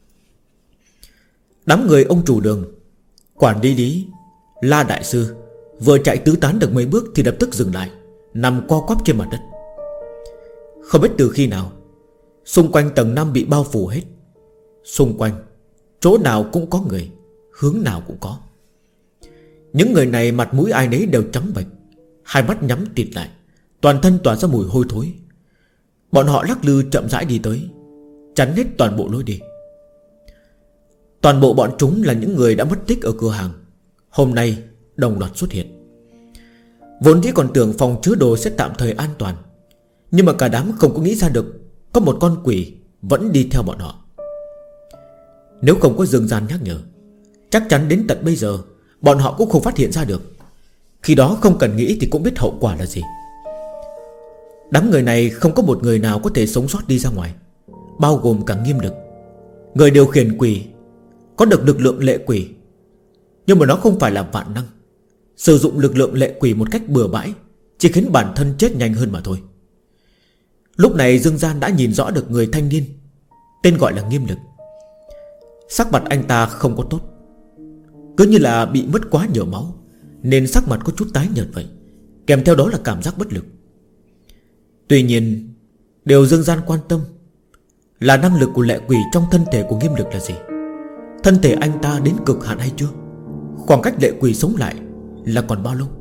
A: Đám người ông chủ đường, quản lý Lý, La đại sư vừa chạy tứ tán được mấy bước thì lập tức dừng lại, nằm co quắp trên mặt đất. Không biết từ khi nào, xung quanh tầng 5 bị bao phủ hết. Xung quanh chỗ nào cũng có người, hướng nào cũng có. Những người này mặt mũi ai nấy đều trắng bệch, hai mắt nhắm tịt lại, toàn thân tỏa ra mùi hôi thối. Bọn họ lắc lư chậm rãi đi tới, chắn hết toàn bộ lối đi. Toàn bộ bọn chúng là những người đã mất tích ở cửa hàng, hôm nay đồng loạt xuất hiện. Vốn dĩ còn tưởng phòng chứa đồ sẽ tạm thời an toàn, nhưng mà cả đám không có nghĩ ra được có một con quỷ vẫn đi theo bọn họ. Nếu không có Dương Gian nhắc nhở, chắc chắn đến tận bây giờ bọn họ cũng không phát hiện ra được. Khi đó không cần nghĩ thì cũng biết hậu quả là gì. Đám người này không có một người nào có thể sống sót đi ra ngoài, bao gồm cả Nghiêm Lực. Người điều khiển quỷ có được lực lượng lệ quỷ, nhưng mà nó không phải là vạn năng. Sử dụng lực lượng lệ quỷ một cách bừa bãi chỉ khiến bản thân chết nhanh hơn mà thôi. Lúc này Dương Gian đã nhìn rõ được người thanh niên tên gọi là Nghiêm Lực. Sắc mặt anh ta không có tốt, cứ như là bị mất quá nhiều máu, nên sắc mặt có chút tái nhợt vậy, kèm theo đó là cảm giác bất lực. Tuy nhiên, điều Dương Gian quan tâm là năng lực của lệ quỷ trong thân thể của Nghiêm Lực là gì. Thân thể anh ta đến cực hạn hay chưa? Khoảng cách lệ quỷ sống lại là còn bao lâu?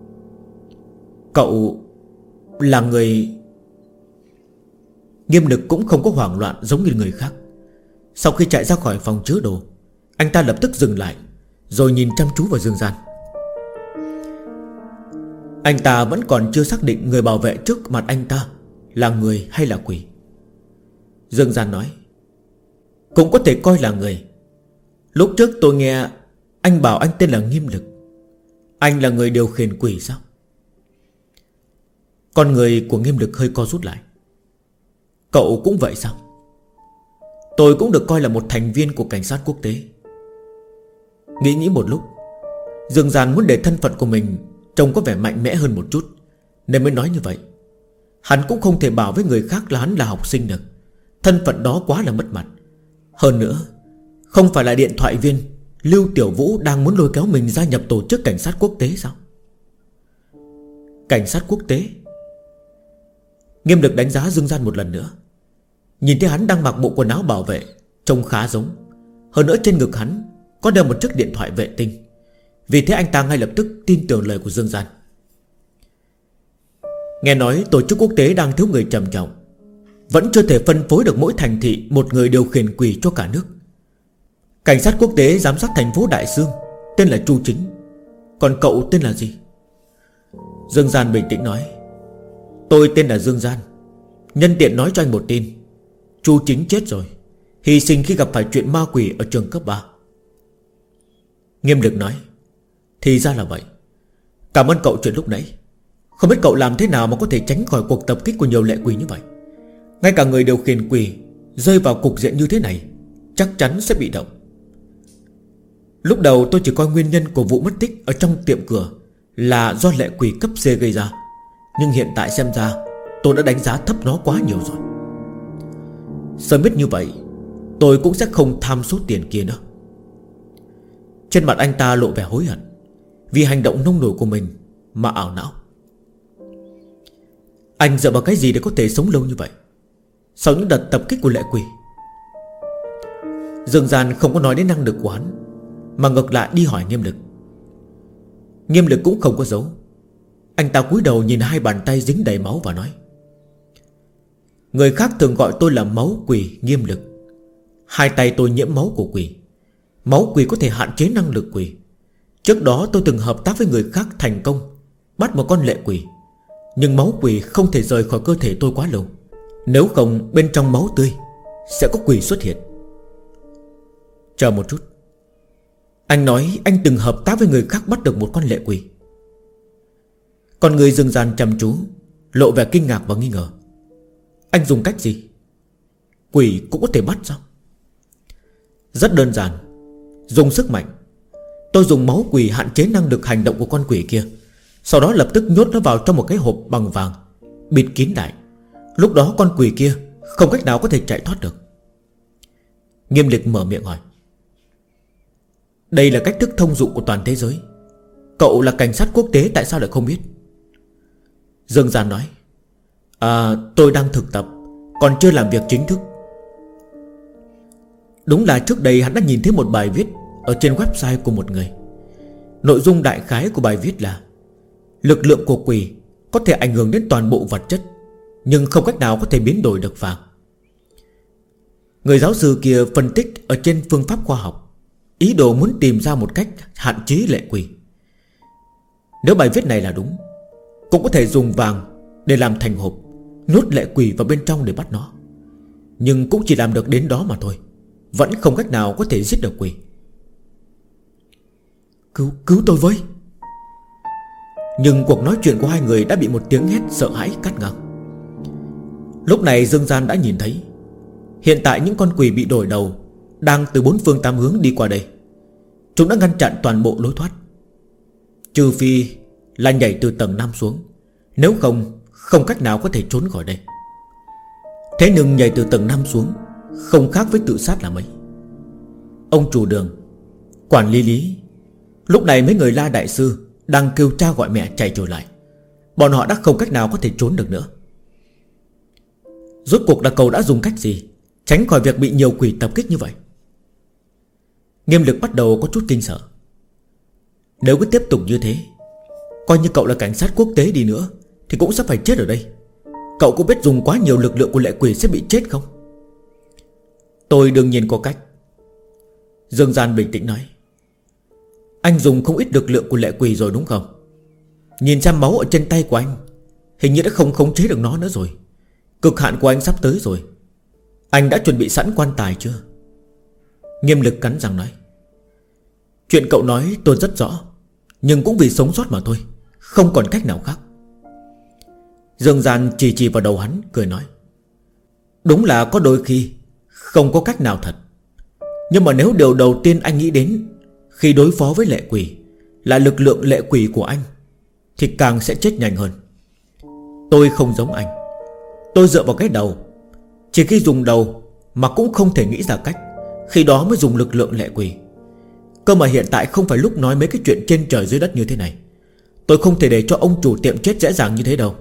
A: Cậu là người... Nghiêm Lực cũng không có hoảng loạn giống như người khác. Sau khi chạy ra khỏi phòng chứa đồ, anh ta lập tức dừng lại, rồi nhìn chăm chú vào Dương Gian. Anh ta vẫn còn chưa xác định người bảo vệ trước mặt anh ta là người hay là quỷ. Dương Gian nói, cũng có thể coi là người. Lúc trước tôi nghe anh bảo anh tên là Nghiêm Lực. Anh là người điều khiển quỷ sao? Con người của Nghiêm Lực hơi co rút lại. Cậu cũng vậy sao? Tôi cũng được coi là một thành viên của cảnh sát quốc tế. Nghĩ một lúc, Dương Gian muốn để thân phận của mình trông có vẻ mạnh mẽ hơn một chút, nên mới nói như vậy. Hắn cũng không thể bảo với người khác là hắn là học sinh được. Thân phận đó quá là mất mặt. Hơn nữa, không phải là điện thoại viên Lưu Tiểu Vũ đang muốn lôi kéo mình gia nhập tổ chức cảnh sát quốc tế sao? Cảnh sát quốc tế? Nghiêm Lực đánh giá Dương Gian một lần nữa. Nhìn thấy hắn đang mặc bộ quần áo bảo vệ, trông khá giống. Hơn nữa trên ngực hắn có đeo một chiếc điện thoại vệ tinh. Vì thế anh ta ngay lập tức tin tưởng lời của Dương Gian. Nghe nói tổ chức quốc tế đang thiếu người trầm trọng, vẫn chưa thể phân phối được mỗi thành thị một người điều khiển quỷ cho cả nước. Cảnh sát quốc tế giám sát thành phố Đại Sương tên là Chu Chính. Còn cậu tên là gì? Dương Gian bình tĩnh nói, tôi tên là Dương Gian. Nhân tiện nói cho anh một tin, Chu Chính chết rồi, hy sinh khi gặp phải chuyện ma quỷ ở trường cấp 3. Nghiêm Lực nói, thì ra là vậy. Cảm ơn cậu chuyện lúc nãy. Không biết cậu làm thế nào mà có thể tránh khỏi cuộc tập kích của nhiều lệ quỷ như vậy. Ngay cả người điều khiển quỷ rơi vào cục diện như thế này chắc chắn sẽ bị động. Lúc đầu tôi chỉ coi nguyên nhân của vụ mất tích ở trong tiệm cửa là do lệ quỷ cấp C gây ra, nhưng hiện tại xem ra tôi đã đánh giá thấp nó quá nhiều rồi. Sớm biết như vậy, tôi cũng sẽ không tham số tiền kia nữa. Trên mặt anh ta lộ vẻ hối hận vì hành động nông nổi của mình mà ảo não. Anh dựa vào cái gì để có thể sống lâu như vậy sau những đợt tập kích của lệ quỷ? Dương Gian không có nói đến năng lực của hắn, mà ngược lại đi hỏi Nghiêm Lực. Nghiêm Lực cũng không có giấu. Anh ta cúi đầu nhìn hai bàn tay dính đầy máu và nói, người khác thường gọi tôi là máu quỷ Nghiêm Lực. Hai tay tôi nhiễm máu của quỷ. Máu quỷ có thể hạn chế năng lực quỷ. Trước đó tôi từng hợp tác với người khác thành công, bắt một con lệ quỷ. Nhưng máu quỷ không thể rời khỏi cơ thể tôi quá lâu, nếu không bên trong máu tươi sẽ có quỷ xuất hiện. Chờ một chút, anh nói anh từng hợp tác với người khác bắt được một con lệ quỷ. Con người Dương Gian chăm chú, lộ vẻ kinh ngạc và nghi ngờ. Anh dùng cách gì? Quỷ cũng có thể bắt sao? Rất đơn giản, dùng sức mạnh. Tôi dùng máu quỷ hạn chế năng lực hành động của con quỷ kia, sau đó lập tức nhốt nó vào trong một cái hộp bằng vàng, bịt kín lại. Lúc đó con quỷ kia không cách nào có thể chạy thoát được. Nghiêm Lực mở miệng hỏi, đây là cách thức thông dụng của toàn thế giới. Cậu là cảnh sát quốc tế tại sao lại không biết? Dương Gian nói, tôi đang thực tập, còn chưa làm việc chính thức. Đúng là trước đây hắn đã nhìn thấy một bài viết ở trên website của một người. Nội dung đại khái của bài viết là lực lượng của quỷ có thể ảnh hưởng đến toàn bộ vật chất, nhưng không cách nào có thể biến đổi được vàng. Người giáo sư kia phân tích ở trên phương pháp khoa học, ý đồ muốn tìm ra một cách hạn chế lệ quỷ. Nếu bài viết này là đúng, cũng có thể dùng vàng để làm thành hộp, nhốt lệ quỷ vào bên trong để bắt nó. Nhưng cũng chỉ làm được đến đó mà thôi, vẫn không cách nào có thể giết được quỷ. Cứu tôi với. Nhưng cuộc nói chuyện của hai người đã bị một tiếng hét sợ hãi cắt ngang. Lúc này Dương Gian đã nhìn thấy, hiện tại những con quỷ bị đổi đầu đang từ bốn phương tám hướng đi qua đây. Chúng đã ngăn chặn toàn bộ lối thoát, trừ phi là nhảy từ tầng 5 xuống. Nếu không cách nào có thể trốn khỏi đây. Thế nhưng nhảy từ tầng 5 xuống không khác với tự sát là mấy. Ông chủ đường, quản lý Lý, lúc này mấy người La đại sư đang kêu cha gọi mẹ chạy trở lại. Bọn họ đã không cách nào có thể trốn được nữa. Rốt cuộc là cậu đã dùng cách gì tránh khỏi việc bị nhiều quỷ tập kích như vậy? Nghiêm Lực bắt đầu có chút kinh sợ. Nếu cứ tiếp tục như thế, coi như cậu là cảnh sát quốc tế đi nữa thì cũng sắp phải chết ở đây. Cậu có biết dùng quá nhiều lực lượng của lệ quỷ sẽ bị chết không? Tôi đương nhiên có cách. Dương Gian bình tĩnh nói. Anh dùng không ít lực lượng của lệ quỷ rồi đúng không? Nhìn xem máu ở trên tay của anh, hình như đã không khống chế được nó nữa rồi. Cực hạn của anh sắp tới rồi. Anh đã chuẩn bị sẵn quan tài chưa? Nghiêm Lực cắn răng nói. Chuyện cậu nói tôi rất rõ, nhưng cũng vì sống sót mà thôi, không còn cách nào khác. Dương Gian chỉ vào đầu hắn cười nói. Đúng là có đôi khi không có cách nào thật. Nhưng mà nếu điều đầu tiên anh nghĩ đến khi đối phó với lệ quỷ là lực lượng lệ quỷ của anh, thì càng sẽ chết nhanh hơn. Tôi không giống anh. Tôi dựa vào cái đầu. Chỉ khi dùng đầu mà cũng không thể nghĩ ra cách, khi đó mới dùng lực lượng lệ quỷ. Cơ mà hiện tại không phải lúc nói mấy cái chuyện trên trời dưới đất như thế này. Tôi không thể để cho ông chủ tiệm chết dễ dàng như thế đâu.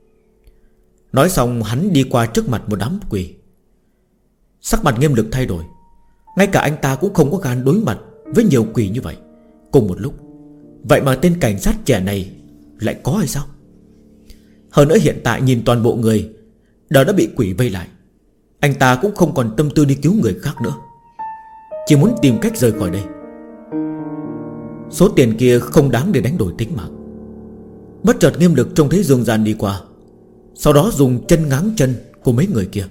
A: Nói xong hắn đi qua trước mặt một đám quỷ. Sắc mặt Nghiêm Lực thay đổi. Ngay cả anh ta cũng không có gan đối mặt với nhiều quỷ như vậy cùng một lúc. Vậy mà tên cảnh sát trẻ này lại có hay sao? Hơn nữa hiện tại nhìn toàn bộ người đều đã bị quỷ vây lại, anh ta cũng không còn tâm tư đi cứu người khác nữa, chỉ muốn tìm cách rời khỏi đây. Số tiền kia không đáng để đánh đổi tính mạng. Bất chợt Nghiêm Lực trông thấy Dương Gian đi qua, sau đó dùng chân ngáng chân của mấy người kia.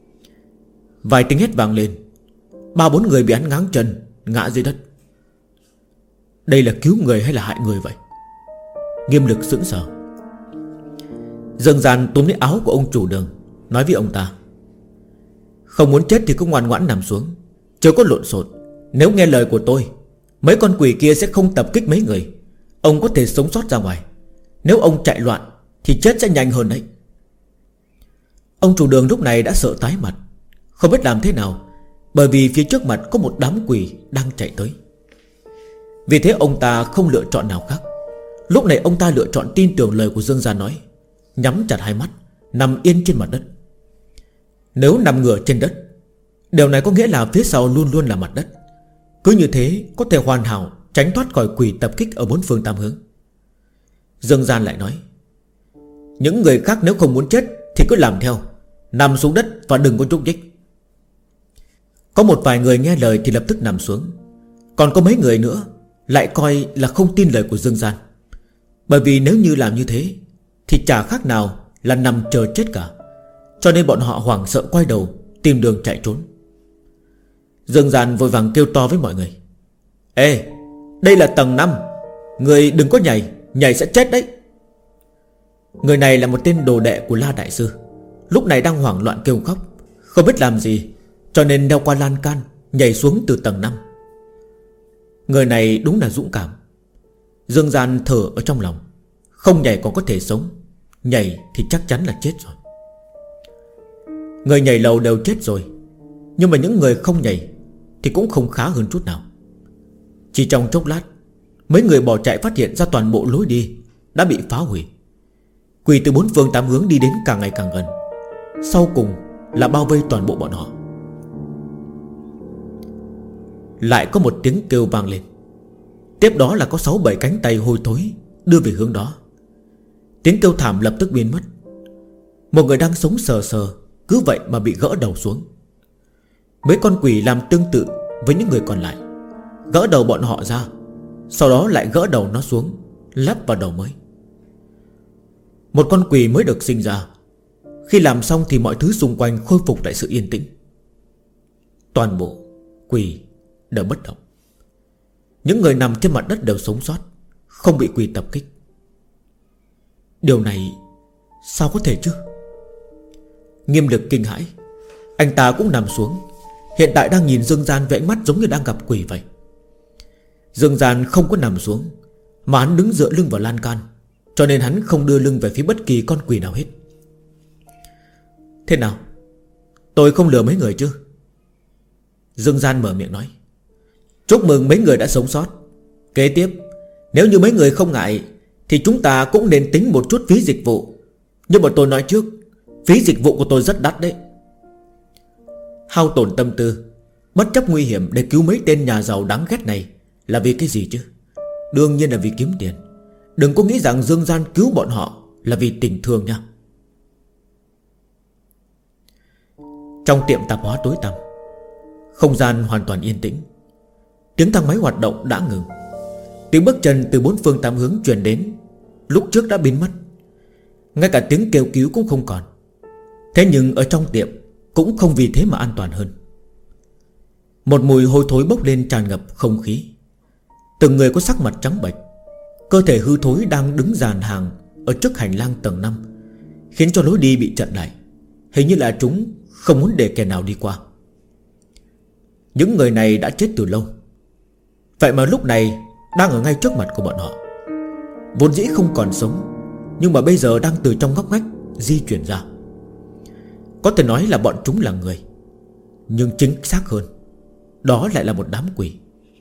A: Vài tiếng hét vang lên. 3-4 người bị hắn ngáng chân ngã dưới đất. Đây là cứu người hay là hại người vậy? Nghiêm Lực sững sờ. Dương Gian túm lấy áo của ông chủ đường, nói với ông ta. Không muốn chết thì cứ ngoan ngoãn nằm xuống, chưa có lộn xộn. Nếu nghe lời của tôi, mấy con quỷ kia sẽ không tập kích mấy người. Ông có thể sống sót ra ngoài. Nếu ông chạy loạn thì chết sẽ nhanh hơn đấy. Ông chủ đường lúc này đã sợ tái mặt, không biết làm thế nào, bởi vì phía trước mặt có một đám quỷ đang chạy tới. Vì thế ông ta không lựa chọn nào khác. Lúc này ông ta lựa chọn tin tưởng lời của Dương Gian nói, nhắm chặt hai mắt, nằm yên trên mặt đất. Nếu nằm ngửa trên đất, điều này có nghĩa là phía sau luôn luôn là mặt đất. Cứ như thế có thể hoàn hảo tránh thoát khỏi quỷ tập kích ở bốn phương tám hướng. Dương Gian lại nói, những người khác nếu không muốn chết thì cứ làm theo, nằm xuống đất và đừng có nhúc nhích. Có một vài người nghe lời thì lập tức nằm xuống. Còn có mấy người nữa lại coi là không tin lời của Dương Gian. Bởi vì nếu như làm như thế thì chả khác nào là nằm chờ chết cả. Cho nên bọn họ hoảng sợ quay đầu tìm đường chạy trốn. Dương Gian vội vàng kêu to với mọi người, ê, đây là tầng 5, người đừng có nhảy, nhảy sẽ chết đấy. Người này là một tên đồ đệ của La đại sư, lúc này đang hoảng loạn kêu khóc, không biết làm gì, cho nên đeo qua lan can nhảy xuống từ tầng 5. Người này đúng là dũng cảm. Dương Gian thở ở trong lòng, không nhảy còn có thể sống, nhảy thì chắc chắn là chết rồi. Người nhảy lầu đều chết rồi, nhưng mà những người không nhảy thì cũng không khá hơn chút nào. Chỉ trong chốc lát, mấy người bỏ chạy phát hiện ra toàn bộ lối đi đã bị phá hủy. Quỷ từ bốn phương tám hướng đi đến càng ngày càng gần, sau cùng là bao vây toàn bộ bọn họ. Lại có một tiếng kêu vang lên. Tiếp đó là có 6-7 cánh tay hôi thối đưa về hướng đó. Tiếng kêu thảm lập tức biến mất. Một người đang sống sờ sờ cứ vậy mà bị gỡ đầu xuống. mấy con quỷ làm tương tự với những người còn lại, gỡ đầu bọn họ ra, sau đó lại gỡ đầu nó xuống, lắp vào đầu mới. Một con quỷ mới được sinh ra, khi làm xong thì mọi thứ xung quanh khôi phục lại sự yên tĩnh. Toàn bộ quỷ đều bất động. Những người nằm trên mặt đất đều sống sót, không bị quỷ tập kích. Điều này sao có thể chứ? Nghiêm Lực kinh hãi. Anh ta cũng nằm xuống, hiện tại đang nhìn Dương Gian với ánh mắt giống như đang gặp quỷ vậy. Dương Gian không có nằm xuống, mà hắn đứng dựa lưng vào lan can, cho nên hắn không đưa lưng về phía bất kỳ con quỷ nào hết. Thế nào, tôi không lừa mấy người chứ? Dương Gian mở miệng nói. Chúc mừng mấy người đã sống sót. Kế tiếp, nếu như mấy người không ngại thì chúng ta cũng nên tính một chút phí dịch vụ. Nhưng mà tôi nói trước, phí dịch vụ của tôi rất đắt đấy. Hao tổn tâm tư, bất chấp nguy hiểm để cứu mấy tên nhà giàu đáng ghét này là vì cái gì chứ? Đương nhiên là vì kiếm tiền. Đừng có nghĩ rằng Dương Gian cứu bọn họ là vì tình thương nha. Trong tiệm tạp hóa tối tăm, không gian hoàn toàn yên tĩnh. Tiếng thang máy hoạt động đã ngừng. Tiếng bước chân từ bốn phương tám hướng truyền đến, lúc trước đã biến mất. Ngay cả tiếng kêu cứu cũng không còn. Thế nhưng ở trong tiệm cũng không vì thế mà an toàn hơn. Một mùi hôi thối bốc lên tràn ngập không khí. Từng người có sắc mặt trắng bệch, cơ thể hư thối đang đứng dàn hàng ở trước hành lang tầng 5, khiến cho lối đi bị chặn lại. Hình như là chúng không muốn để kẻ nào đi qua. Những người này đã chết từ lâu, vậy mà lúc này đang ở ngay trước mặt của bọn họ. Vốn dĩ không còn sống, nhưng mà bây giờ đang từ trong ngóc ngách di chuyển ra. Có thể nói là bọn chúng là người, nhưng chính xác hơn, đó lại là một đám quỷ.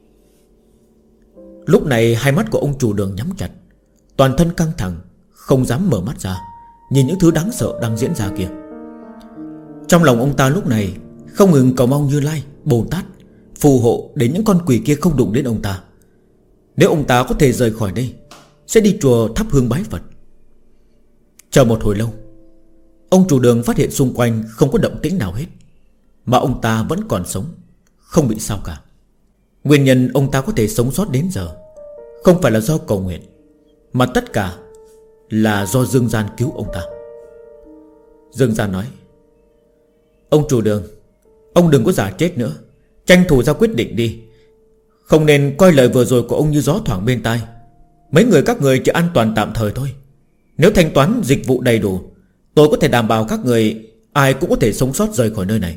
A: Lúc này hai mắt của ông chủ Đường nhắm chặt, toàn thân căng thẳng, không dám mở mắt ra, nhìn những thứ đáng sợ đang diễn ra kia. Trong lòng ông ta lúc này không ngừng cầu mong Như Lai, Bồ Tát phù hộ để những con quỷ kia không đụng đến ông ta. Nếu ông ta có thể rời khỏi đây, sẽ đi chùa thắp hương bái Phật. Chờ một hồi lâu, ông chủ Đường phát hiện xung quanh không có động tĩnh nào hết, mà ông ta vẫn còn sống, không bị sao cả. Nguyên nhân ông ta có thể sống sót đến giờ không phải là do cầu nguyện, mà tất cả là do Dương Gian cứu ông ta. Dương Gian nói: Ông chủ Đường, ông đừng có giả chết nữa, tranh thủ ra quyết định đi. Không nên coi lời vừa rồi của ông như gió thoảng bên tai. Mấy người các người chỉ an toàn tạm thời thôi. Nếu thanh toán dịch vụ đầy đủ, tôi có thể đảm bảo các người ai cũng có thể sống sót rời khỏi nơi này.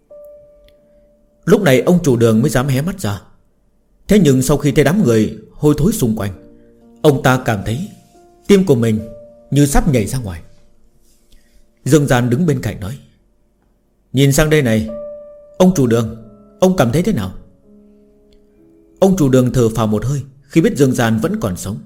A: Lúc này ông chủ Đường mới dám hé mắt ra. Thế nhưng sau khi thấy đám người hôi thối xung quanh, ông ta cảm thấy tim của mình như sắp nhảy ra ngoài. Dương Gian đứng bên cạnh nói: Nhìn sang đây này, ông chủ Đường, ông cảm thấy thế nào? Ông chủ Đường thở phào một hơi khi biết Dương Gian vẫn còn sống.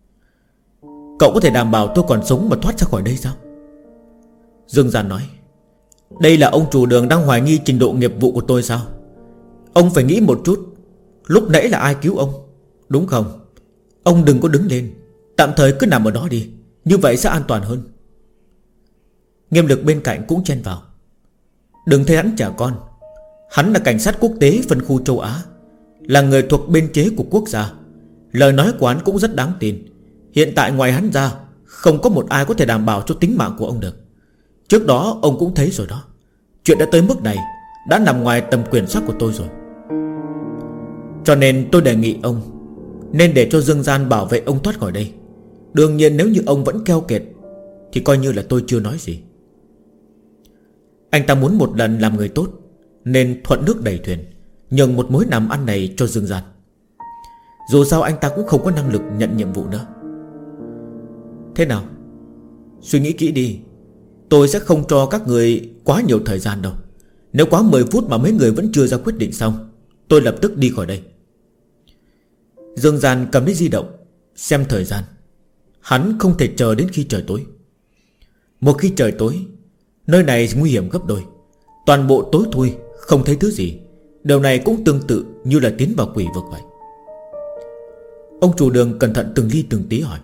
A: Cậu có thể đảm bảo tôi còn sống mà thoát ra khỏi đây sao? Dương Gian nói: Đây là ông chủ Đường đang hoài nghi trình độ nghiệp vụ của tôi sao? Ông phải nghĩ một chút, lúc nãy là ai cứu ông, đúng không? Ông đừng có đứng lên, tạm thời cứ nằm ở đó đi, như vậy sẽ an toàn hơn. Nghiêm Lực bên cạnh cũng chen vào: Đừng thấy hắn trẻ con, hắn là cảnh sát quốc tế phân khu châu Á, là người thuộc biên chế của quốc gia. Lời nói của hắn cũng rất đáng tin. Hiện tại ngoài hắn ra, không có một ai có thể đảm bảo cho tính mạng của ông được. Trước đó ông cũng thấy rồi đó, chuyện đã tới mức này đã nằm ngoài tầm quyền soát của tôi rồi. Cho nên tôi đề nghị ông nên để cho Dương Gian bảo vệ ông thoát khỏi đây. Đương nhiên nếu như ông vẫn keo kiệt thì coi như là tôi chưa nói gì. Anh ta muốn một lần làm người tốt, nên thuận nước đẩy thuyền, nhường một mối làm ăn này cho Dương Gian. Dù sao anh ta cũng không có năng lực nhận nhiệm vụ nữa. Thế nào, suy nghĩ kỹ đi. Tôi sẽ không cho các người quá nhiều thời gian đâu. Nếu quá 10 phút mà mấy người vẫn chưa ra quyết định xong, tôi lập tức đi khỏi đây. Dương Gian cầm lấy di động xem thời gian. Hắn không thể chờ đến khi trời tối. Một khi trời tối, nơi này nguy hiểm gấp đôi. Toàn bộ tối thui, không thấy thứ gì. Điều này cũng tương tự như là tiến vào quỷ vực vậy. Ông chủ Đường cẩn thận từng ly từng tí hỏi: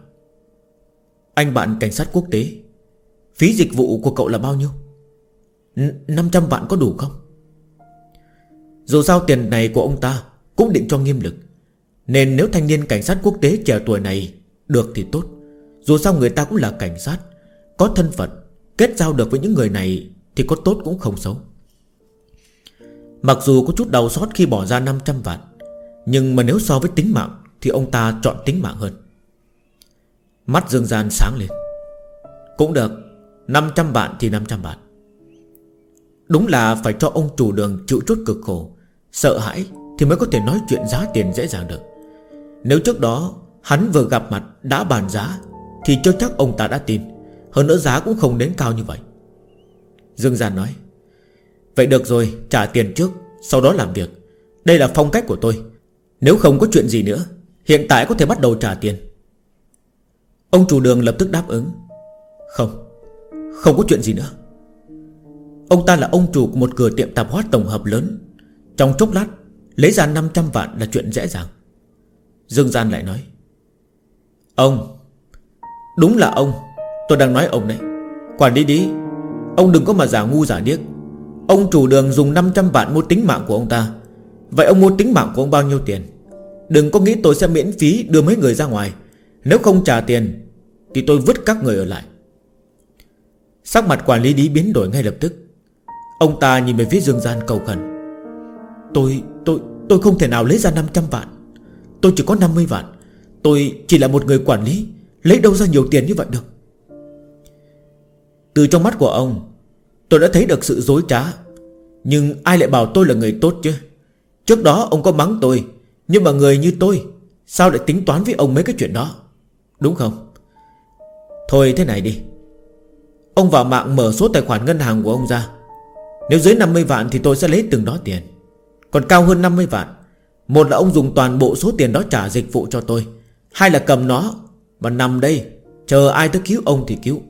A: Anh bạn cảnh sát quốc tế, phí dịch vụ của cậu là bao nhiêu? 500 vạn có đủ không? Dù sao tiền này của ông ta cũng định cho nghiêm lực, nên nếu thanh niên cảnh sát quốc tế trẻ tuổi này được thì tốt. Dù sao người ta cũng là cảnh sát, có thân phận, kết giao được với những người này thì có tốt cũng không xấu. Mặc dù có chút đau xót khi bỏ ra 500 vạn, nhưng mà nếu so với tính mạng thì ông ta chọn tính mạng hơn. Mắt Dương Gian sáng lên. Cũng được, 500 vạn thì 500 vạn. Đúng là phải cho ông chủ Đường chịu chút cực khổ, sợ hãi thì mới có thể nói chuyện giá tiền dễ dàng được. Nếu trước đó hắn vừa gặp mặt đã bàn giá thì chưa chắc ông ta đã tin. Hơn nữa giá cũng không đến cao như vậy. Dương Gian nói: vậy được rồi, trả tiền trước, sau đó làm việc. Đây là phong cách của tôi. Nếu không có chuyện gì nữa, hiện tại có thể bắt đầu trả tiền. Ông chủ Đường lập tức đáp ứng: Không có chuyện gì nữa. Ông ta là ông chủ của một cửa tiệm tạp hóa tổng hợp lớn, trong chốc lát lấy ra 500 vạn là chuyện dễ dàng. Dương Gian lại nói: ông, đúng là ông, tôi đang nói ông đấy. Quản lý đi, ông đừng có mà giả ngu giả điếc. Ông chủ Đường dùng 500 vạn mua tính mạng của ông ta. Vậy ông mua tính mạng của ông bao nhiêu tiền? Đừng có nghĩ tôi sẽ miễn phí đưa mấy người ra ngoài. Nếu không trả tiền thì tôi vứt các người ở lại. Sắc mặt quản lý Lý biến đổi ngay lập tức. Ông ta nhìn về phía Dương Gian cầu khẩn: Tôi không thể nào lấy ra 500 vạn. Tôi chỉ có 50 vạn. Tôi chỉ là một người quản lý, lấy đâu ra nhiều tiền như vậy được? Từ trong mắt của ông, tôi đã thấy được sự dối trá. Nhưng ai lại bảo tôi là người tốt chứ? Trước đó ông có mắng tôi, nhưng mà người như tôi sao lại tính toán với ông mấy cái chuyện đó, đúng không? Thôi thế này đi, ông vào mạng mở số tài khoản ngân hàng của ông ra. Nếu dưới 50 vạn thì tôi sẽ lấy từng đó tiền. Còn cao hơn 50 vạn, một là ông dùng toàn bộ số tiền đó trả dịch vụ cho tôi, hai là cầm nó mà nằm đây chờ ai tới cứu ông thì cứu.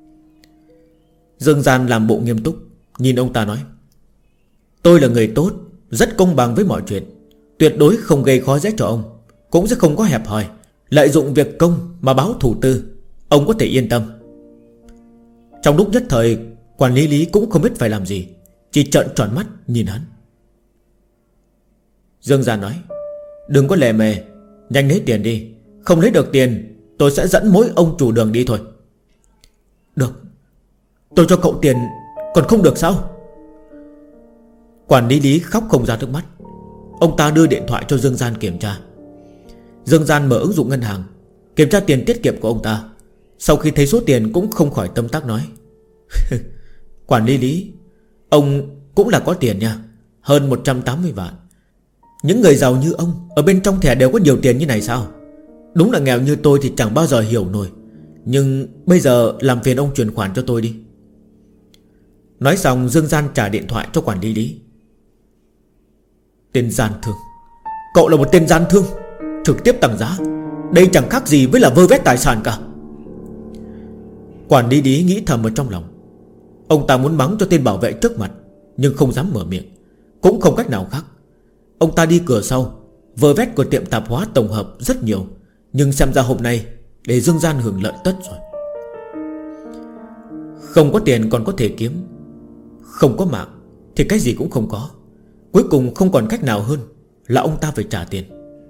A: Dương Gian làm bộ nghiêm túc, nhìn ông ta nói: tôi là người tốt, rất công bằng với mọi chuyện, tuyệt đối không gây khó dễ cho ông, cũng sẽ không có hẹp hòi, lợi dụng việc công mà báo thù tư. Ông có thể yên tâm. Trong lúc nhất thời, quản lý Lý cũng không biết phải làm gì, chỉ trợn tròn mắt nhìn hắn. Dương Gian nói: đừng có lề mề, nhanh lấy tiền đi. Không lấy được tiền, tôi sẽ dẫn mỗi ông chủ Đường đi thôi. Được, tôi cho cậu tiền còn không được sao? Quản lý Lý khóc không ra nước mắt. Ông ta đưa điện thoại cho Dương Gian kiểm tra. Dương Gian mở ứng dụng ngân hàng, kiểm tra tiền tiết kiệm của ông ta. Sau khi thấy số tiền cũng không khỏi tâm tác nói: quản lý Lý, ông cũng là có tiền nha, hơn 180 vạn. Những người giàu như ông ở bên trong thẻ đều có nhiều tiền như này sao? Đúng là nghèo như tôi thì chẳng bao giờ hiểu nổi. Nhưng bây giờ làm phiền ông chuyển khoản cho tôi đi. Nói xong, Dương Gian trả điện thoại cho quản lý Lý. Tên gian thương, cậu là một tên gian thương, trực tiếp tăng giá. Đây chẳng khác gì với là vơ vét tài sản cả. Quản lý Lý nghĩ thầm ở trong lòng. Ông ta muốn mắng cho tên bảo vệ trước mặt, nhưng không dám mở miệng, cũng không cách nào khác. Ông ta đi cửa sau, vơ vét của tiệm tạp hóa tổng hợp rất nhiều. Nhưng xem ra hôm nay để Dương Gian hưởng lợi tất rồi. Không có tiền còn có thể kiếm, không có mạng thì cái gì cũng không có. Cuối cùng không còn cách nào hơn là ông ta phải trả tiền.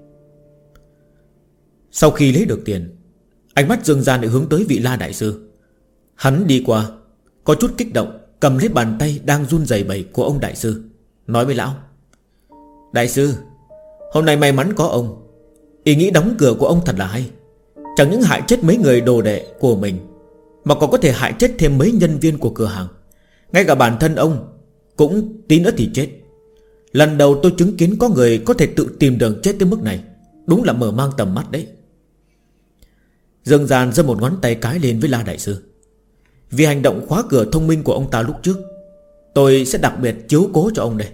A: Sau khi lấy được tiền, ánh mắt Dương Gian lại hướng tới vị La Đại Sư. Hắn đi qua, có chút kích động, cầm lấy bàn tay đang run rẩy bẩy của ông Đại Sư, nói với lão: Đại Sư, hôm nay may mắn có ông. Ý nghĩ đóng cửa của ông thật là hay. Chẳng những hại chết mấy người đồ đệ của mình, mà còn có thể hại chết thêm mấy nhân viên của cửa hàng. Ngay cả bản thân ông cũng tí nữa thì chết. Lần đầu tôi chứng kiến có người có thể tự tìm đường chết tới mức này, đúng là mở mang tầm mắt đấy. Dương Gian giơ một ngón tay cái lên với La Đại Sư. Vì hành động khóa cửa thông minh của ông ta lúc trước, tôi sẽ đặc biệt chiếu cố cho ông đây.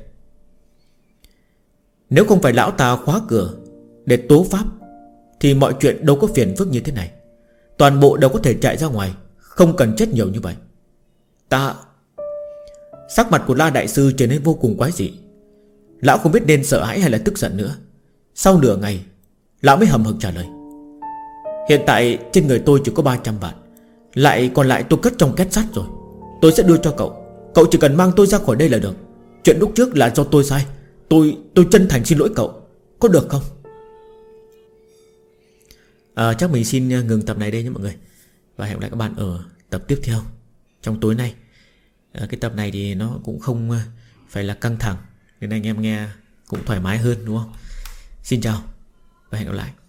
A: Nếu không phải lão ta khóa cửa để tố pháp thì mọi chuyện đâu có phiền phức như thế này. Toàn bộ đều có thể chạy ra ngoài, không cần chết nhiều như vậy. Sắc mặt của La Đại Sư trở nên vô cùng quái dị. Lão không biết nên sợ hãi hay là tức giận nữa. Sau nửa ngày, lão mới hầm hực trả lời: Hiện tại trên người tôi chỉ có 300 vạn, lại còn lại tôi cất trong két sắt rồi. Tôi sẽ đưa cho cậu. Cậu chỉ cần mang tôi ra khỏi đây là được. Chuyện lúc trước là do tôi sai. Tôi chân thành xin lỗi cậu, có được không? Chắc mình xin ngừng tập này đây nhé mọi người. Và hẹn gặp lại các bạn ở tập tiếp theo trong tối nay. Cái tập này thì nó cũng không phải là căng thẳng, nên anh em nghe cũng thoải mái hơn đúng không? Xin chào và hẹn gặp lại.